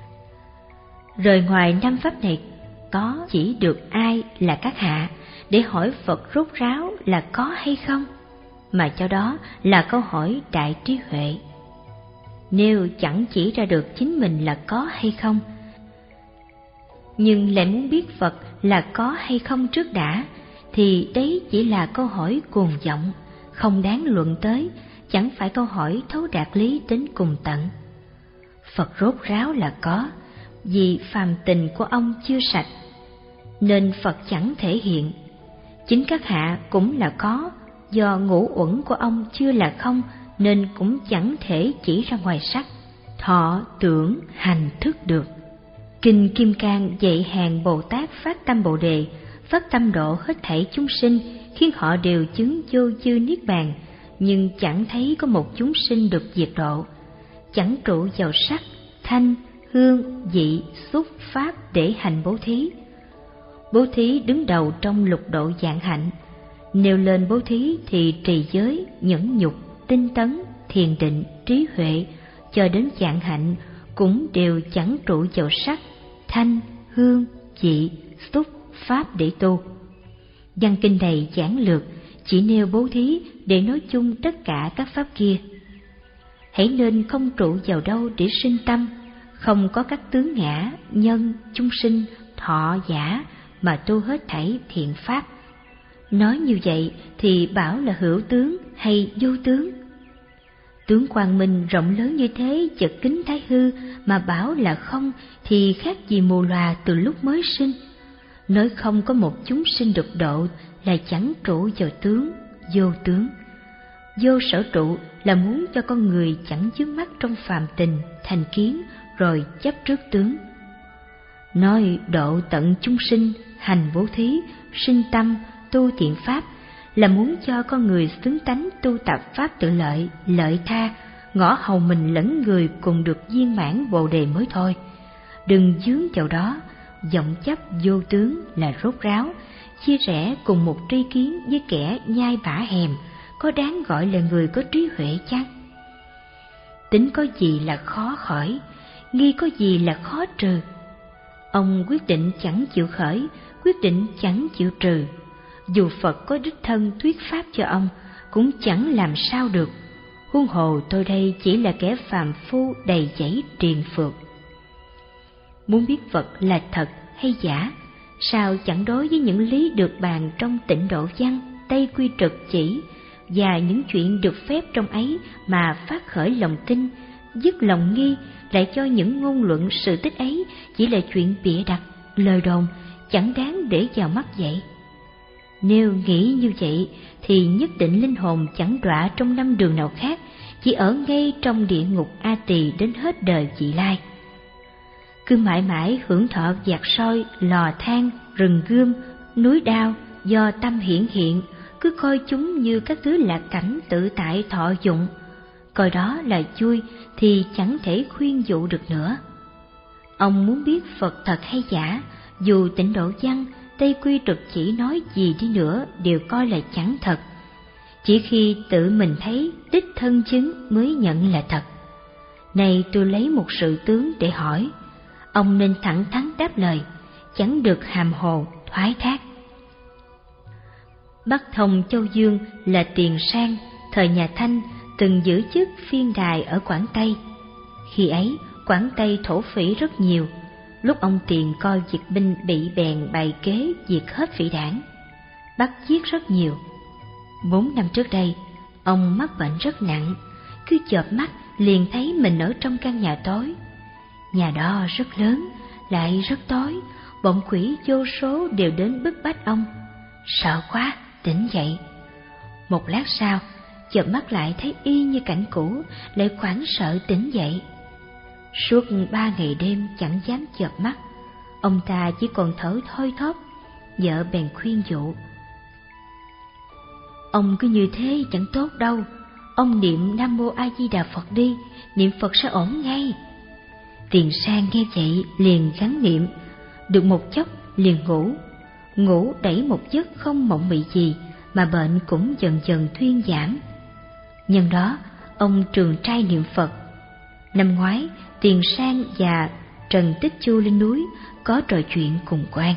Rời ngoài năm pháp này, có chỉ được ai là các hạ để hỏi Phật rốt ráo là có hay không, mà cho đó là câu hỏi đại trí huệ. Nếu chẳng chỉ ra được chính mình là có hay không, nhưng lại muốn biết Phật là có hay không trước đã, thì đấy chỉ là câu hỏi cuồng vọng, không đáng luận tới, chẳng phải câu hỏi thấu đạt lý đến cùng tận. Phật rốt ráo là có, vì phàm tình của ông chưa sạch, nên Phật chẳng thể hiện. Chính các hạ cũng là có, do ngũ uẩn của ông chưa là không, nên cũng chẳng thể chỉ ra ngoài sắc, thọ, tưởng, hành, thức được. Kinh Kim Cang dạy hàng Bồ Tát phát tâm Bồ Đề, phát tâm độ hết thảy chúng sinh, khiến họ đều chứng vô dư niết bàn, nhưng chẳng thấy có một chúng sinh được diệt độ, chẳng trụ vào sắc, thanh, hương, vị, xúc, pháp để hành bố thí. Bố thí đứng đầu trong lục độ vạn hạnh. Nêu lên bố thí thì trì giới, nhẫn nhục, tinh tấn, thiền định, trí huệ, cho đến vạn hạnh cũng đều chẳng trụ vào sắc, thanh, hương, vị, xúc, pháp để tu. Văn kinh này giản lược, chỉ nêu bố thí để nói chung tất cả các pháp kia. Hãy nên không trụ vào đâu để sinh tâm, không có các tướng ngã, nhân, chung sinh, thọ, giả mà tu hết thảy thiện pháp. Nói như vậy thì bảo là hữu tướng hay vô tướng? Tướng quang minh rộng lớn như thế chật kính thái hư mà bảo là không thì khác gì mù lòa từ lúc mới sinh. Nói không có một chúng sinh được độ là chẳng trụ vào tướng, vô tướng. Vô sở trụ là muốn cho con người chẳng vướng mắc trong phàm tình, thành kiến rồi chấp trước tướng. Nói độ tận chúng sinh, hành bố thí, sinh tâm, tu thiện pháp là muốn cho con người xứng tánh tu tập pháp tự lợi, lợi tha, ngõ hầu mình lẫn người cùng được viên mãn bồ đề mới thôi. Đừng dướng vào đó, vọng chấp vô tướng là rốt ráo, chia sẻ cùng một tri kiến với kẻ nhai bả hèm, có đáng gọi là người có trí huệ chăng? Tính có gì là khó khỏi, nghi có gì là khó trừ. Ông quyết định chẳng chịu khởi, quyết định chẳng chịu trừ. Dù Phật có đích thân thuyết pháp cho ông, cũng chẳng làm sao được. Huống hồ tôi đây chỉ là kẻ phàm phu đầy dẫy triền phược. Muốn biết Phật là thật hay giả, sao chẳng đối với những lý được bàn trong Tịnh Độ Văn, Tây Quy Trực Chỉ và những chuyện được phép trong ấy mà phát khởi lòng tin, dứt lòng nghi, lại cho những ngôn luận sự tích ấy chỉ là chuyện bịa đặt, lời đồn, chẳng đáng để vào mắt vậy. Nếu nghĩ như vậy thì nhất định linh hồn chẳng đọa trong năm đường nào khác, chỉ ở ngay trong địa ngục A Tỳ đến hết đời vị lai. Cứ mãi mãi hưởng thọ vạc soi, lò than, rừng gươm, núi đao do tâm hiển hiện, cứ coi chúng như các thứ lạc cảnh tự tại thọ dụng, coi đó là vui thì chẳng thể khuyên dụ được nữa. Ông muốn biết Phật thật hay giả, dù Tịnh Độ Văn, Tây Quy Trực Chỉ nói gì đi nữa đều coi là chẳng thật. Chỉ khi tự mình thấy, đích thân chứng mới nhận là thật. Này tôi lấy một sự tướng để hỏi, ông nên thẳng thắn đáp lời, chẳng được hàm hồ, thoái thác. Bắc Thông Châu Dương là Tiền Sang, thời nhà Thanh, từng giữ chức phiên đài ở Quảng Tây. Khi ấy, Quảng Tây thổ phỉ rất nhiều. Lúc ông Tiền coi việt binh bị bèn bày kế diệt hết phỉ đảng, bắt giết rất nhiều. Bốn năm trước đây, ông mắc bệnh rất nặng, cứ chợp mắt liền thấy mình ở trong căn nhà tối. Nhà đó rất lớn, lại rất tối, bọn quỷ vô số đều đến bức bách ông. Sợ quá, tỉnh dậy. Một lát sau, chợp mắt lại thấy y như cảnh cũ, lại hoảng sợ tỉnh dậy. Suốt ba ngày đêm chẳng dám chợp mắt, ông ta chỉ còn thở thoi thóp. Vợ bèn khuyên dụ: ông cứ như thế chẳng tốt đâu, ông niệm Nam Mô A Di Đà Phật đi, niệm Phật sẽ ổn ngay. Tiền Sang nghe vậy liền gắng niệm, được một chốc liền ngủ. Ngủ đẩy một giấc không mộng mị gì, mà bệnh cũng dần dần thuyên giảm. Nhân đó ông trường trai niệm Phật. Năm ngoái, Tiền Sang và Trần Tích Chu lên núi có trò chuyện cùng quan.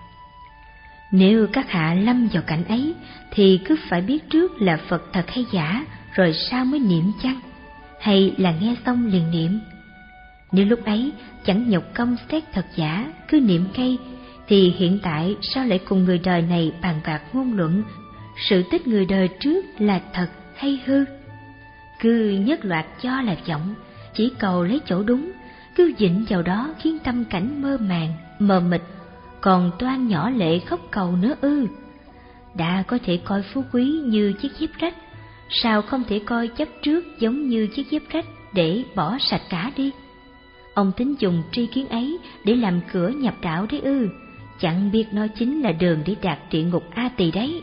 Nếu các hạ lâm vào cảnh ấy thì cứ phải biết trước là Phật thật hay giả, rồi sao mới niệm chăng? Hay là nghe xong liền niệm? Nếu lúc ấy chẳng nhọc công xét thật giả, cứ niệm ngay, thì hiện tại sao lại cùng người đời này bàn bạc ngôn luận sự tích người đời trước là thật hay hư? Cứ nhất loạt cho là vọng, chỉ cầu lấy chỗ đúng, cứ vịnh vào đó khiến tâm cảnh mơ màng, mờ mịt, còn toan nhỏ lệ khóc cầu nữa ư? Đã có thể coi phú quý như chiếc dép rách, sao không thể coi chấp trước giống như chiếc dép rách để bỏ sạch cả đi? Ông tính dùng tri kiến ấy để làm cửa nhập đạo đấy ư? Chẳng biết nó chính là đường để đạt địa ngục A Tỳ đấy.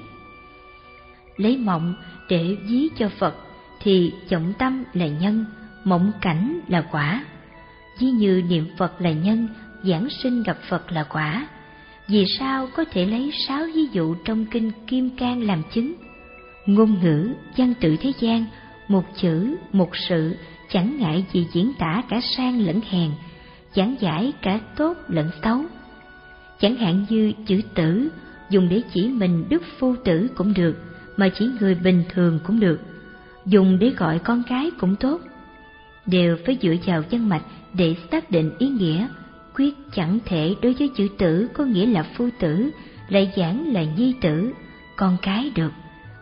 Lấy mộng để ví cho Phật thì vọng tâm là nhân, mộng cảnh là quả. Ví như niệm Phật là nhân, giảng sinh gặp Phật là quả. Vì sao có thể lấy sáu ví dụ trong kinh Kim Cang làm chứng? Ngôn ngữ, văn tự thế gian, một chữ, một sự, chẳng ngại gì diễn tả cả sang lẫn hèn, giảng giải cả tốt lẫn xấu. Chẳng hạn như chữ tử, dùng để chỉ mình đức phu tử cũng được, mà chỉ người bình thường cũng được. Dùng để gọi con cái cũng tốt. Đều phải dựa vào văn mạch để xác định ý nghĩa, quyết chẳng thể đối với chữ tử có nghĩa là phu tử, lại giảng là nhi tử, con cái được.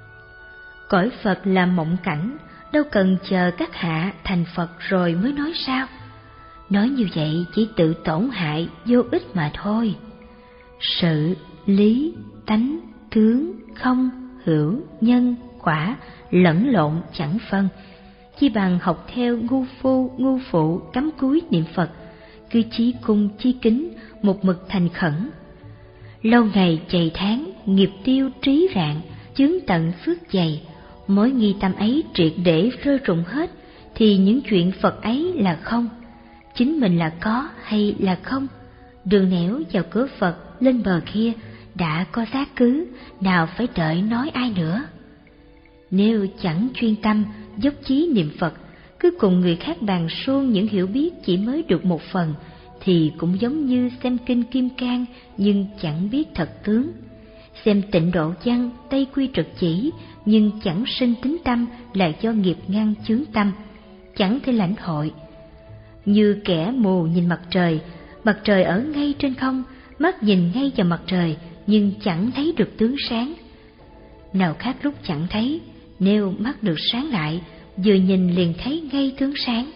Cõi Phật là mộng cảnh, đâu cần chờ các hạ thành Phật rồi mới nói sao? Nói như vậy chỉ tự tổn hại, vô ích mà thôi. Sự, lý, tánh, tướng, không, hữu, nhân, quả, lẫn lộn chẳng phân. Chi bằng học theo ngu phu, ngu phụ cắm cúi niệm Phật, cứ chí cung chi kính, một mực thành khẩn. Lâu ngày chày tháng, nghiệp tiêu trí rạng, chướng tận phước dày, mối nghi tâm ấy triệt để rơi rụng hết, thì những chuyện Phật ấy là không. Chính mình là có hay là không? Đường nẻo vào cửa Phật lên bờ kia, đã có xác cứ, nào phải đợi nói ai nữa. Nếu chẳng chuyên tâm, dốc chí niệm Phật, cứ cùng người khác bàn suông những hiểu biết chỉ mới được một phần, thì cũng giống như xem kinh Kim Cang nhưng chẳng biết thật tướng, xem Tịnh Độ Văn Tây Quy Trực Chỉ nhưng chẳng sinh tính tâm là do nghiệp ngăn chướng tâm, chẳng thể lãnh hội. Như kẻ mù nhìn mặt trời, mặt trời ở ngay trên không, mắt nhìn ngay vào mặt trời nhưng chẳng thấy được tướng sáng. Nào khác lúc chẳng thấy, nếu mắt được sáng lại, vừa nhìn liền thấy ngay tướng sáng.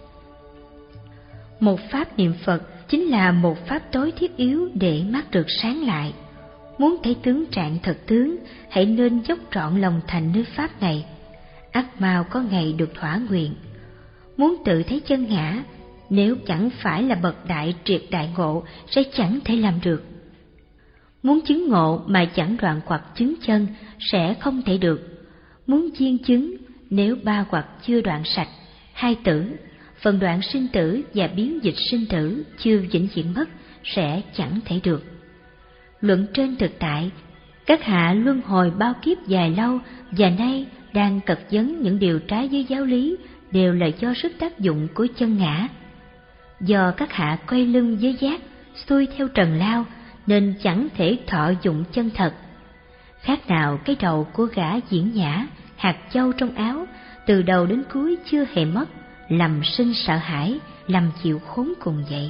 Một pháp niệm Phật chính là một pháp tối thiết yếu để mắt được sáng lại. Muốn thấy tướng trạng thật tướng, hãy nên dốc trọn lòng thành nơi pháp này, ắt mau có ngày được thỏa nguyện. Muốn tự thấy chân ngã, nếu chẳng phải là bậc đại triệt đại ngộ sẽ chẳng thể làm được. Muốn chứng ngộ mà chẳng đoạn hoặc chứng chân sẽ không thể được. Muốn viên chứng, nếu ba hoặc chưa đoạn sạch, hai tử, phần đoạn sinh tử và biến dịch sinh tử chưa vĩnh viễn mất sẽ chẳng thể được. Luận trên thực tại, các hạ luân hồi bao kiếp dài lâu và nay đang cật vấn những điều trái với giáo lý đều là do sức tác dụng của chân ngã. Do các hạ quay lưng với giác, xuôi theo trần lao nên chẳng thể thọ dụng chân thật. Khác nào cái đầu của gã diễn nhã, hạt châu trong áo, từ đầu đến cuối chưa hề mất, làm sinh sợ hãi, làm chịu khốn cùng vậy.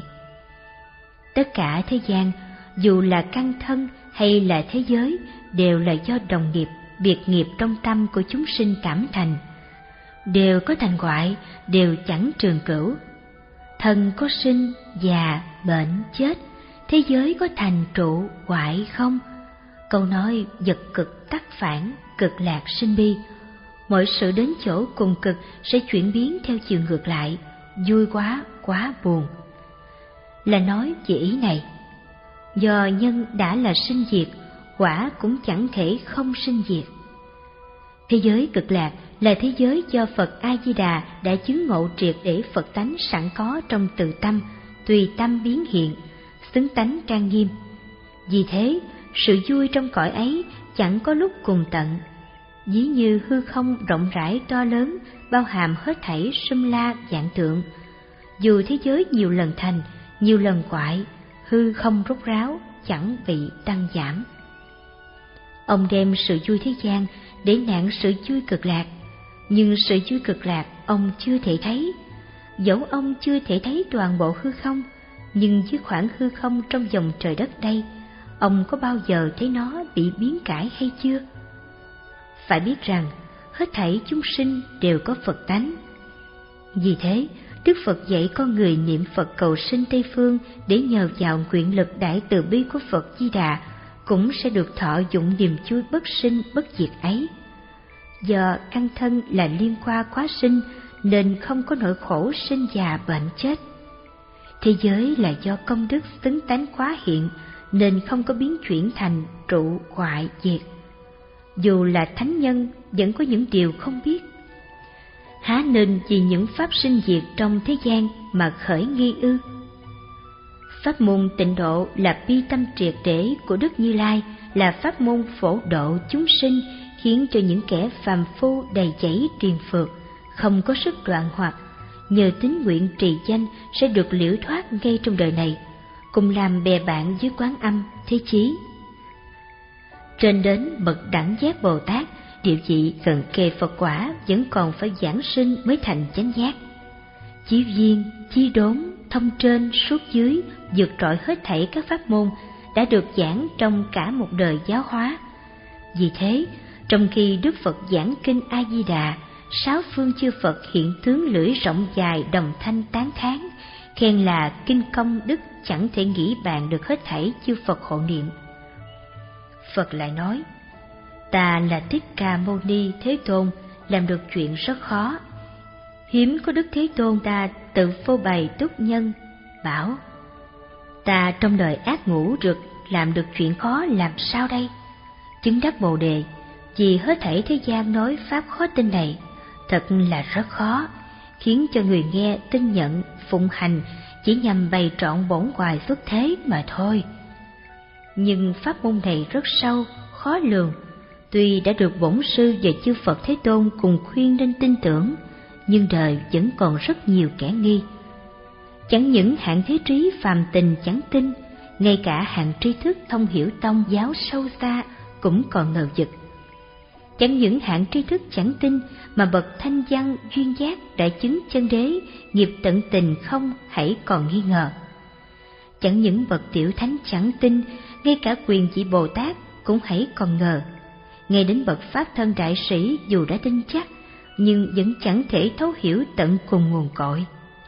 Tất cả thế gian, dù là căn thân hay là thế giới, đều là do đồng nghiệp, biệt nghiệp trong tâm của chúng sinh cảm thành. Đều có thành hoại, đều chẳng trường cửu. Thân có sinh, già, bệnh, chết, thế giới có thành trụ, hoại không? Câu nói vật cực tắc phản, cực lạc sinh bi. Mọi sự đến chỗ cùng cực sẽ chuyển biến theo chiều ngược lại, vui quá, quá buồn. Là nói về ý này, do nhân đã là sinh diệt, quả cũng chẳng thể không sinh diệt. Thế giới cực lạc là thế giới do Phật A-di-đà đã chứng ngộ triệt để Phật tánh sẵn có trong tự tâm, tùy tâm biến hiện, xứng tánh trang nghiêm. Vì thế, sự vui trong cõi ấy chẳng có lúc cùng tận. Ví như hư không rộng rãi to lớn, bao hàm hết thảy sum la vạn tượng. Dù thế giới nhiều lần thành, nhiều lần hoại, hư không rốt ráo, chẳng bị tăng giảm. Ông đem sự vui thế gian để nạn sự vui cực lạc, nhưng sự vui cực lạc ông chưa thể thấy. Dẫu ông chưa thể thấy toàn bộ hư không, nhưng dưới khoảng hư không trong vòng trời đất đây, ông có bao giờ thấy nó bị biến cải hay chưa? Phải biết rằng, hết thảy chúng sinh đều có Phật tánh. Vì thế, Đức Phật dạy con người niệm Phật cầu sinh Tây Phương để nhờ vào nguyện lực đại từ bi của Phật Di Đà, cũng sẽ được thọ dụng niềm vui bất sinh bất diệt ấy. Do căn thân là liên qua quá sinh nên không có nỗi khổ sinh già bệnh chết. Thế giới là do công đức xứng tánh quá hiện nên không có biến chuyển thành trụ hoại diệt. Dù là thánh nhân vẫn có những điều không biết. Há nên vì những pháp sinh diệt trong thế gian mà khởi nghi ư? Pháp môn tịnh độ là bi tâm triệt để của Đức Như Lai, là pháp môn phổ độ chúng sinh, khiến cho những kẻ phàm phu đầy dẫy triền phượt, không có sức đoạn hoạt, nhờ tín nguyện trì danh sẽ được liễu thoát ngay trong đời này, cùng làm bè bạn với Quán Âm Thế Chí. Trên đến bậc đẳng giác Bồ Tát, địa vị gần kề Phật quả vẫn còn phải giảng sinh mới thành chánh giác. Chí viên, chí đốn, thông trên, suốt dưới, vượt trội hết thảy các pháp môn đã được giảng trong cả một đời giáo hóa. Vì thế, trong khi Đức Phật giảng kinh A Di Đà, sáu phương chư Phật hiện tướng lưỡi rộng dài đồng thanh tán thán, khen là kinh công đức chẳng thể nghĩ bàn được hết thảy chư Phật hộ niệm. Phật lại nói: Ta là Thích Ca Mâu Ni Thế Tôn, làm được chuyện rất khó. Hiếm có Đức Thế Tôn ta tự phô bày túc nhân, bảo: Ta trong đời ác ngũ rực làm được chuyện khó làm sao đây? Chứng đắc Bồ Đề, vì hết thảy thế gian nói pháp khó tin này, thật là rất khó, khiến cho người nghe tin nhận, phụng hành chỉ nhằm bày trọn bổn hoài xuất thế mà thôi. Nhưng pháp môn này rất sâu, khó lường. Tuy đã được bổn sư và chư Phật Thế Tôn cùng khuyên nên tin tưởng, nhưng đời vẫn còn rất nhiều kẻ nghi. Chẳng những hạng thế trí phàm tình chẳng tin, ngay cả hạng tri thức thông hiểu tông giáo sâu xa cũng còn ngờ vực. Chẳng những hạng tri thức chẳng tin, mà bậc thanh văn duyên giác đại chứng chân đế, nghiệp tận tình không hãy còn nghi ngờ. Chẳng những bậc tiểu thánh chẳng tin, ngay cả quyền vị Bồ Tát cũng hãy còn ngờ. Ngay đến bậc pháp thân đại sĩ dù đã tin chắc, nhưng vẫn chẳng thể thấu hiểu tận cùng nguồn cội.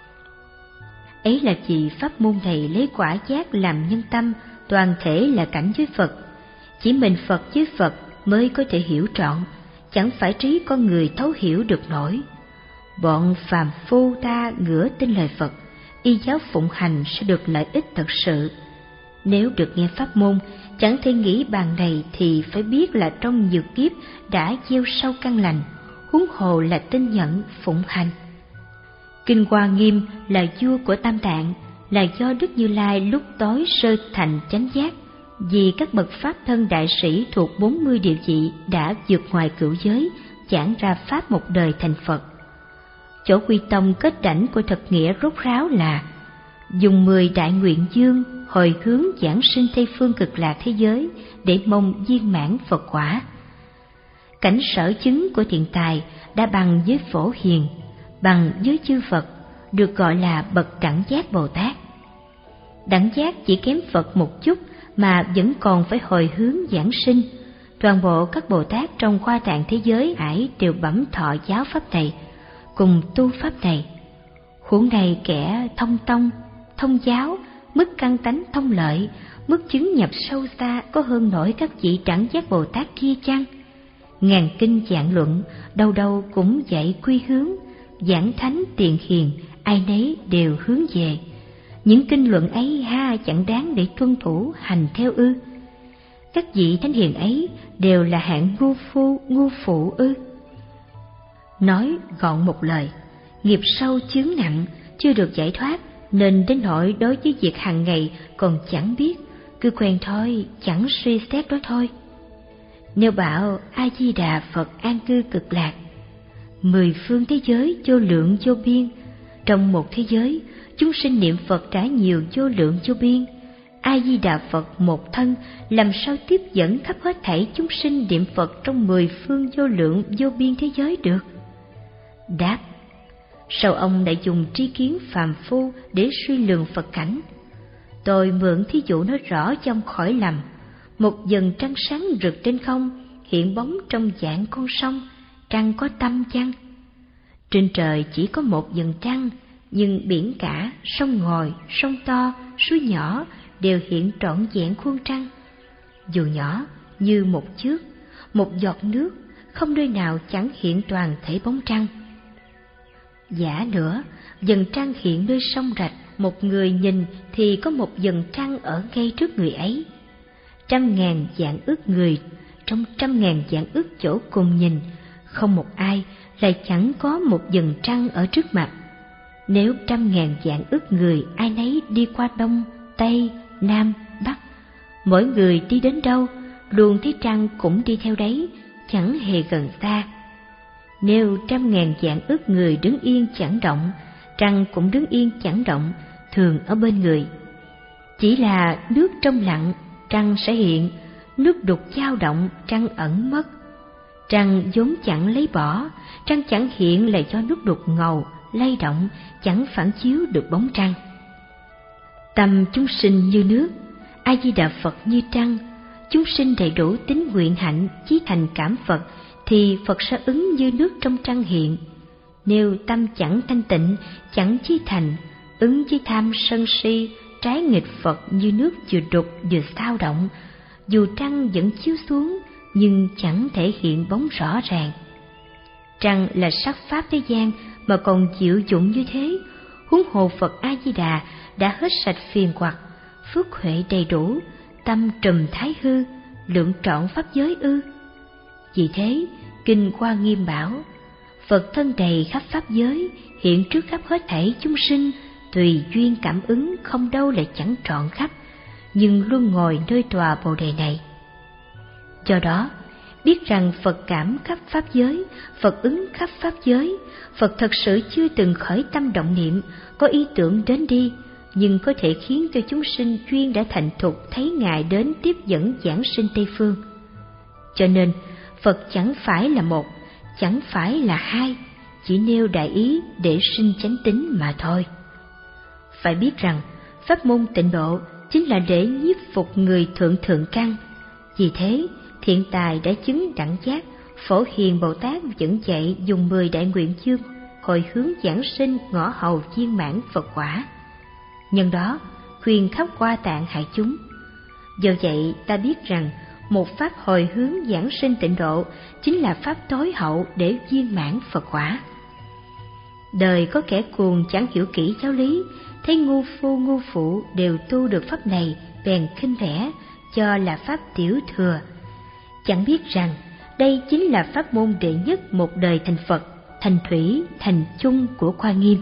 Ấy là vì pháp môn này lấy quả giác làm nhân tâm, toàn thể là cảnh giới Phật. Chỉ mình Phật với Phật mới có thể hiểu trọn, chẳng phải trí con người thấu hiểu được nổi. Bọn phàm phu ta ngửa tin lời Phật, y giáo phụng hành sẽ được lợi ích thật sự. Nếu được nghe pháp môn, chẳng thể nghĩ bàn này thì phải biết là trong nhiều kiếp đã gieo sâu căn lành, huống hồ là tin nhận phụng hành. Kinh Hoa Nghiêm là vua của Tam Tạng, là do Đức Như Lai lúc tối sơ thành chánh giác, vì các bậc pháp thân đại sĩ thuộc bốn mươi địa vị đã vượt ngoài cửu giới, giảng ra pháp một đời thành Phật. Chỗ quy tông kết đảnh của thật nghĩa rốt ráo là dùng mười đại nguyện dương hồi hướng giảng sinh Tây phương cực lạc thế giới để mong viên mãn Phật quả. Cảnh sở chứng của thiện tài đã bằng với Phổ Hiền, bằng với chư Phật, được gọi là bậc đẳng giác Bồ Tát. Đẳng giác chỉ kém Phật một chút mà vẫn còn phải hồi hướng giảng sinh. Toàn bộ các Bồ Tát trong khoa tạng thế giới ải đều bẩm thọ giáo pháp này, cùng tu pháp này. Huống này kẻ thông tông, thông giáo, mức căn tánh thông lợi, mức chứng nhập sâu xa có hơn nổi các vị đẳng giác Bồ Tát kia chăng? Ngàn kinh giảng luận, đâu đâu cũng dạy quy hướng, giảng thánh tiền hiền, ai nấy đều hướng về. Những kinh luận ấy ha chẳng đáng để tuân thủ hành theo ư? Các vị thánh hiền ấy đều là hạng ngu phu, ngu phụ ư? Nói gọn một lời, nghiệp sâu chướng nặng, chưa được giải thoát, nên đến nỗi đối với việc hàng ngày còn chẳng biết, cứ quen thôi, chẳng suy xét đó thôi. Nếu bảo A Di Đà Phật an cư cực lạc, mười phương thế giới vô lượng vô biên, trong một thế giới chúng sinh niệm Phật đã nhiều vô lượng vô biên. A Di Đà Phật một thân làm sao tiếp dẫn khắp hết thảy chúng sinh niệm Phật trong mười phương vô lượng vô biên thế giới được? Đáp: sao ông lại dùng tri kiến phàm phu để suy lường Phật cảnh? Tôi mượn thí dụ nói rõ cho ông khỏi lầm. Một dần trăng sáng rực trên không, hiện bóng trong dạng con sông, trăng có tâm chăng? Trên trời chỉ có một dần trăng, nhưng biển cả, sông ngòi, sông to, suối nhỏ đều hiện trọn vẹn khuôn trăng. Dù nhỏ như một chước, một giọt nước, không nơi nào chẳng hiện toàn thể bóng trăng. Giả nữa, dần trăng hiện nơi sông rạch, một người nhìn thì có một dần trăng ở ngay trước người ấy. Trăm ngàn vạn ức người trong trăm ngàn vạn ức chỗ cùng nhìn, không một ai lại chẳng có một dần trăng ở trước mặt. Nếu trăm ngàn vạn ức người ai nấy đi qua đông, tây, nam, bắc, mỗi người đi đến đâu, luồng thấy trăng cũng đi theo đấy, chẳng hề gần xa. Nếu trăm ngàn vạn ức người đứng yên chẳng động, trăng cũng đứng yên chẳng động, thường ở bên người. Chỉ là nước trong lặng, trăng sẽ hiện, nước đục dao động, trăng ẩn mất. Trăng vốn chẳng lấy bỏ, trăng chẳng hiện là do nước đục ngầu, lay động, chẳng phản chiếu được bóng trăng. Tâm chúng sinh như nước, A Di Đà Phật như trăng. Chúng sinh đầy đủ tín nguyện hạnh, chí thành cảm Phật, thì Phật sẽ ứng như nước trong trăng hiện. Nếu tâm chẳng thanh tịnh, chẳng chí thành, ứng với tham sân si, trái nghịch Phật như nước vừa đục vừa xao động, dù trăng vẫn chiếu xuống, nhưng chẳng thể hiện bóng rõ ràng. Trăng là sắc pháp thế gian mà còn chịu dụng như thế, huống hồ Phật A Di Đà đã hết sạch phiền hoặc, phước huệ đầy đủ, tâm trùm thái hư, lượng trọn pháp giới ư? Vì thế, Kinh Hoa Nghiêm bảo, Phật thân đầy khắp pháp giới, hiện trước khắp hết thảy chúng sinh, tùy duyên cảm ứng, không đâu là chẳng trọn khắp. nhưng luôn ngồi nơi tòa bồ đề này. Do đó, biết rằng Phật cảm khắp pháp giới, Phật ứng khắp pháp giới, Phật thật sự chưa từng khởi tâm động niệm, có ý tưởng đến đi, nhưng có thể khiến cho chúng sinh duyên đã thành thục thấy Ngài đến tiếp dẫn giảng sinh Tây Phương. Cho nên, Phật chẳng phải là một, chẳng phải là hai, chỉ nêu đại ý để sinh chánh tín mà thôi. Phải biết rằng, pháp môn tịnh độ chính là để nhiếp phục người thượng thượng căn. Vì thế, Thiện Tài đã chứng đẳng giác, Phổ Hiền Bồ Tát dẫn dạy dùng mười đại nguyện chương hồi hướng giảng sinh ngõ hầu viên mãn Phật quả. Nhân đó, khuyên khắp qua tạng hại chúng. Do vậy, ta biết rằng một pháp hồi hướng giảng sinh tịnh độ chính là pháp tối hậu để viên mãn Phật quả. Đời có kẻ cuồng chẳng hiểu kỹ giáo lý, thấy ngu phu ngu phụ đều tu được pháp này, bèn khinh rẻ, cho là pháp tiểu thừa. Chẳng biết rằng đây chính là pháp môn đệ nhất một đời thành Phật, thành thủy, thành chung của Hoa Nghiêm.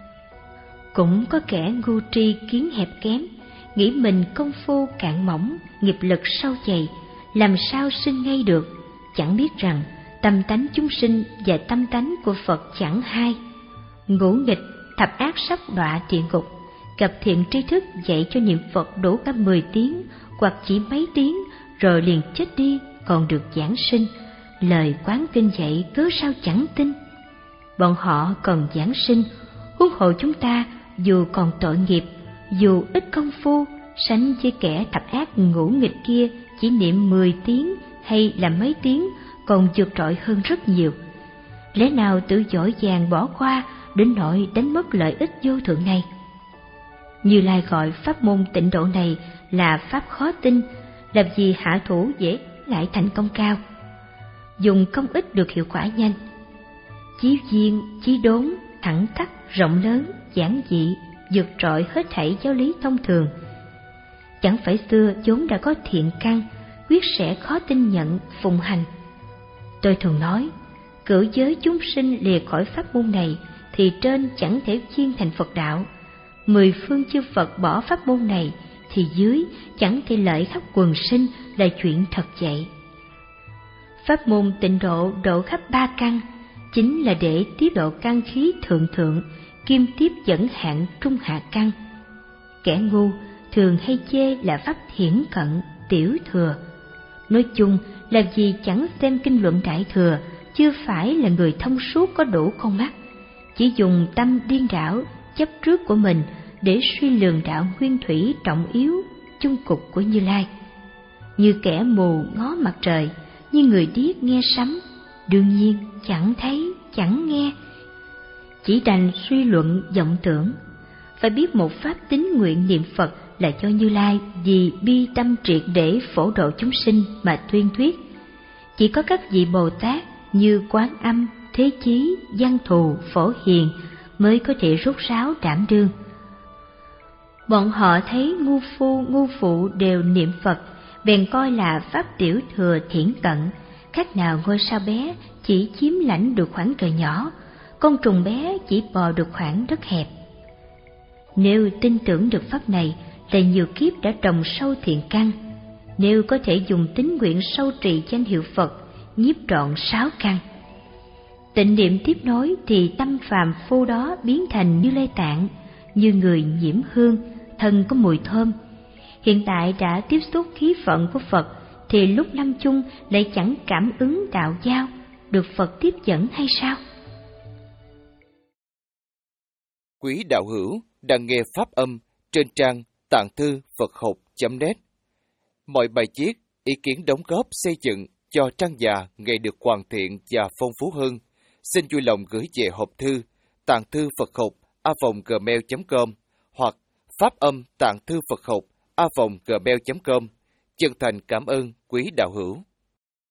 Cũng có kẻ ngu tri kiến hẹp kém, nghĩ mình công phu cạn mỏng, nghiệp lực sâu dày, làm sao sinh ngay được, chẳng biết rằng tâm tánh chúng sinh và tâm tánh của Phật chẳng hai. Ngũ nghịch, thập ác sắp đọa địa ngục, gặp thiện tri thức dạy cho niệm Phật đủ cả mười tiếng hoặc chỉ mấy tiếng rồi liền chết đi, còn được giảng sinh. Lời quán kinh dạy cớ sao chẳng tin. Bọn họ còn giảng sinh, huống hộ chúng ta dù còn tội nghiệp, dù ít công phu, sánh với kẻ thập ác ngũ nghịch kia chỉ niệm mười tiếng hay là mấy tiếng còn vượt trội hơn rất nhiều. Lẽ nào tự dỗi dàng bỏ qua đến nỗi đánh mất lợi ích vô thượng này? Như Lai gọi pháp môn tịnh độ này là pháp khó tin, làm gì hạ thủ dễ lại thành công cao. Dùng công ít được hiệu quả nhanh. Chí viên, chí đốn, thẳng tắc, rộng lớn, giản dị, vượt trội hết thảy giáo lý thông thường. Chẳng phải xưa vốn đã có thiện căn, quyết sẽ khó tin nhận, phụng hành. Tôi thường nói, cử giới chúng sinh lìa khỏi pháp môn này thì trên chẳng thể chuyên thành Phật đạo. Mười phương chư Phật bỏ pháp môn này thì dưới chẳng thể lợi khắp quần sinh là chuyện thật vậy. Pháp môn tịnh độ độ khắp ba căn, chính là để tiếp độ căn khí thượng thượng, kim tiếp dẫn hạng trung hạ căn. Kẻ ngu thường hay chê là pháp hiển cận, tiểu thừa. Nói chung, làm gì chẳng xem kinh luận đại thừa, chưa phải là người thông suốt có đủ con mắt, chỉ dùng tâm điên đảo, chấp trước của mình để suy lường đạo nguyên thủy trọng yếu, chung cục của Như Lai. Như kẻ mù ngó mặt trời, như người điếc nghe sấm, đương nhiên chẳng thấy, chẳng nghe, chỉ đành suy luận vọng tưởng. Phải biết một pháp tín nguyện niệm Phật là cho Như Lai vì bi tâm triệt để phổ độ chúng sinh mà tuyên thuyết. Chỉ có các vị Bồ Tát như Quán Âm, Thế Chí, Văn Thù, Phổ Hiền mới có thể rốt ráo đảm đương. Bọn họ thấy ngu phu, ngu phụ đều niệm Phật, bèn coi là pháp tiểu thừa thiển cận, khác nào ngôi sao bé chỉ chiếm lãnh được khoảng trời nhỏ, con trùng bé chỉ bò được khoảng đất hẹp. Nếu tin tưởng được pháp này là nhiều kiếp đã trồng sâu thiện căn, nếu có thể dùng tín nguyện sâu trì danh hiệu Phật, nhiếp trọn sáu căn. Tịnh niệm tiếp nối thì tâm phàm phu đó biến thành Như Lai Tạng, như người nhiễm hương, thân có mùi thơm. Hiện tại đã tiếp xúc khí phận của Phật thì lúc lâm chung lại chẳng cảm ứng đạo giao, được Phật tiếp dẫn hay sao? Quý đạo hữu đang nghe pháp âm trên trang tạng thư Phật học chấm net. Mọi bài viết, ý kiến đóng góp xây dựng cho trang già ngày được hoàn thiện và phong phú hơn, xin vui lòng gửi về hộp thư tạng thư Phật học a vòng gmail chấm com hoặc pháp âm tạng thư Phật học a vòng gmail chấm com. Chân thành cảm ơn quý đạo hữu.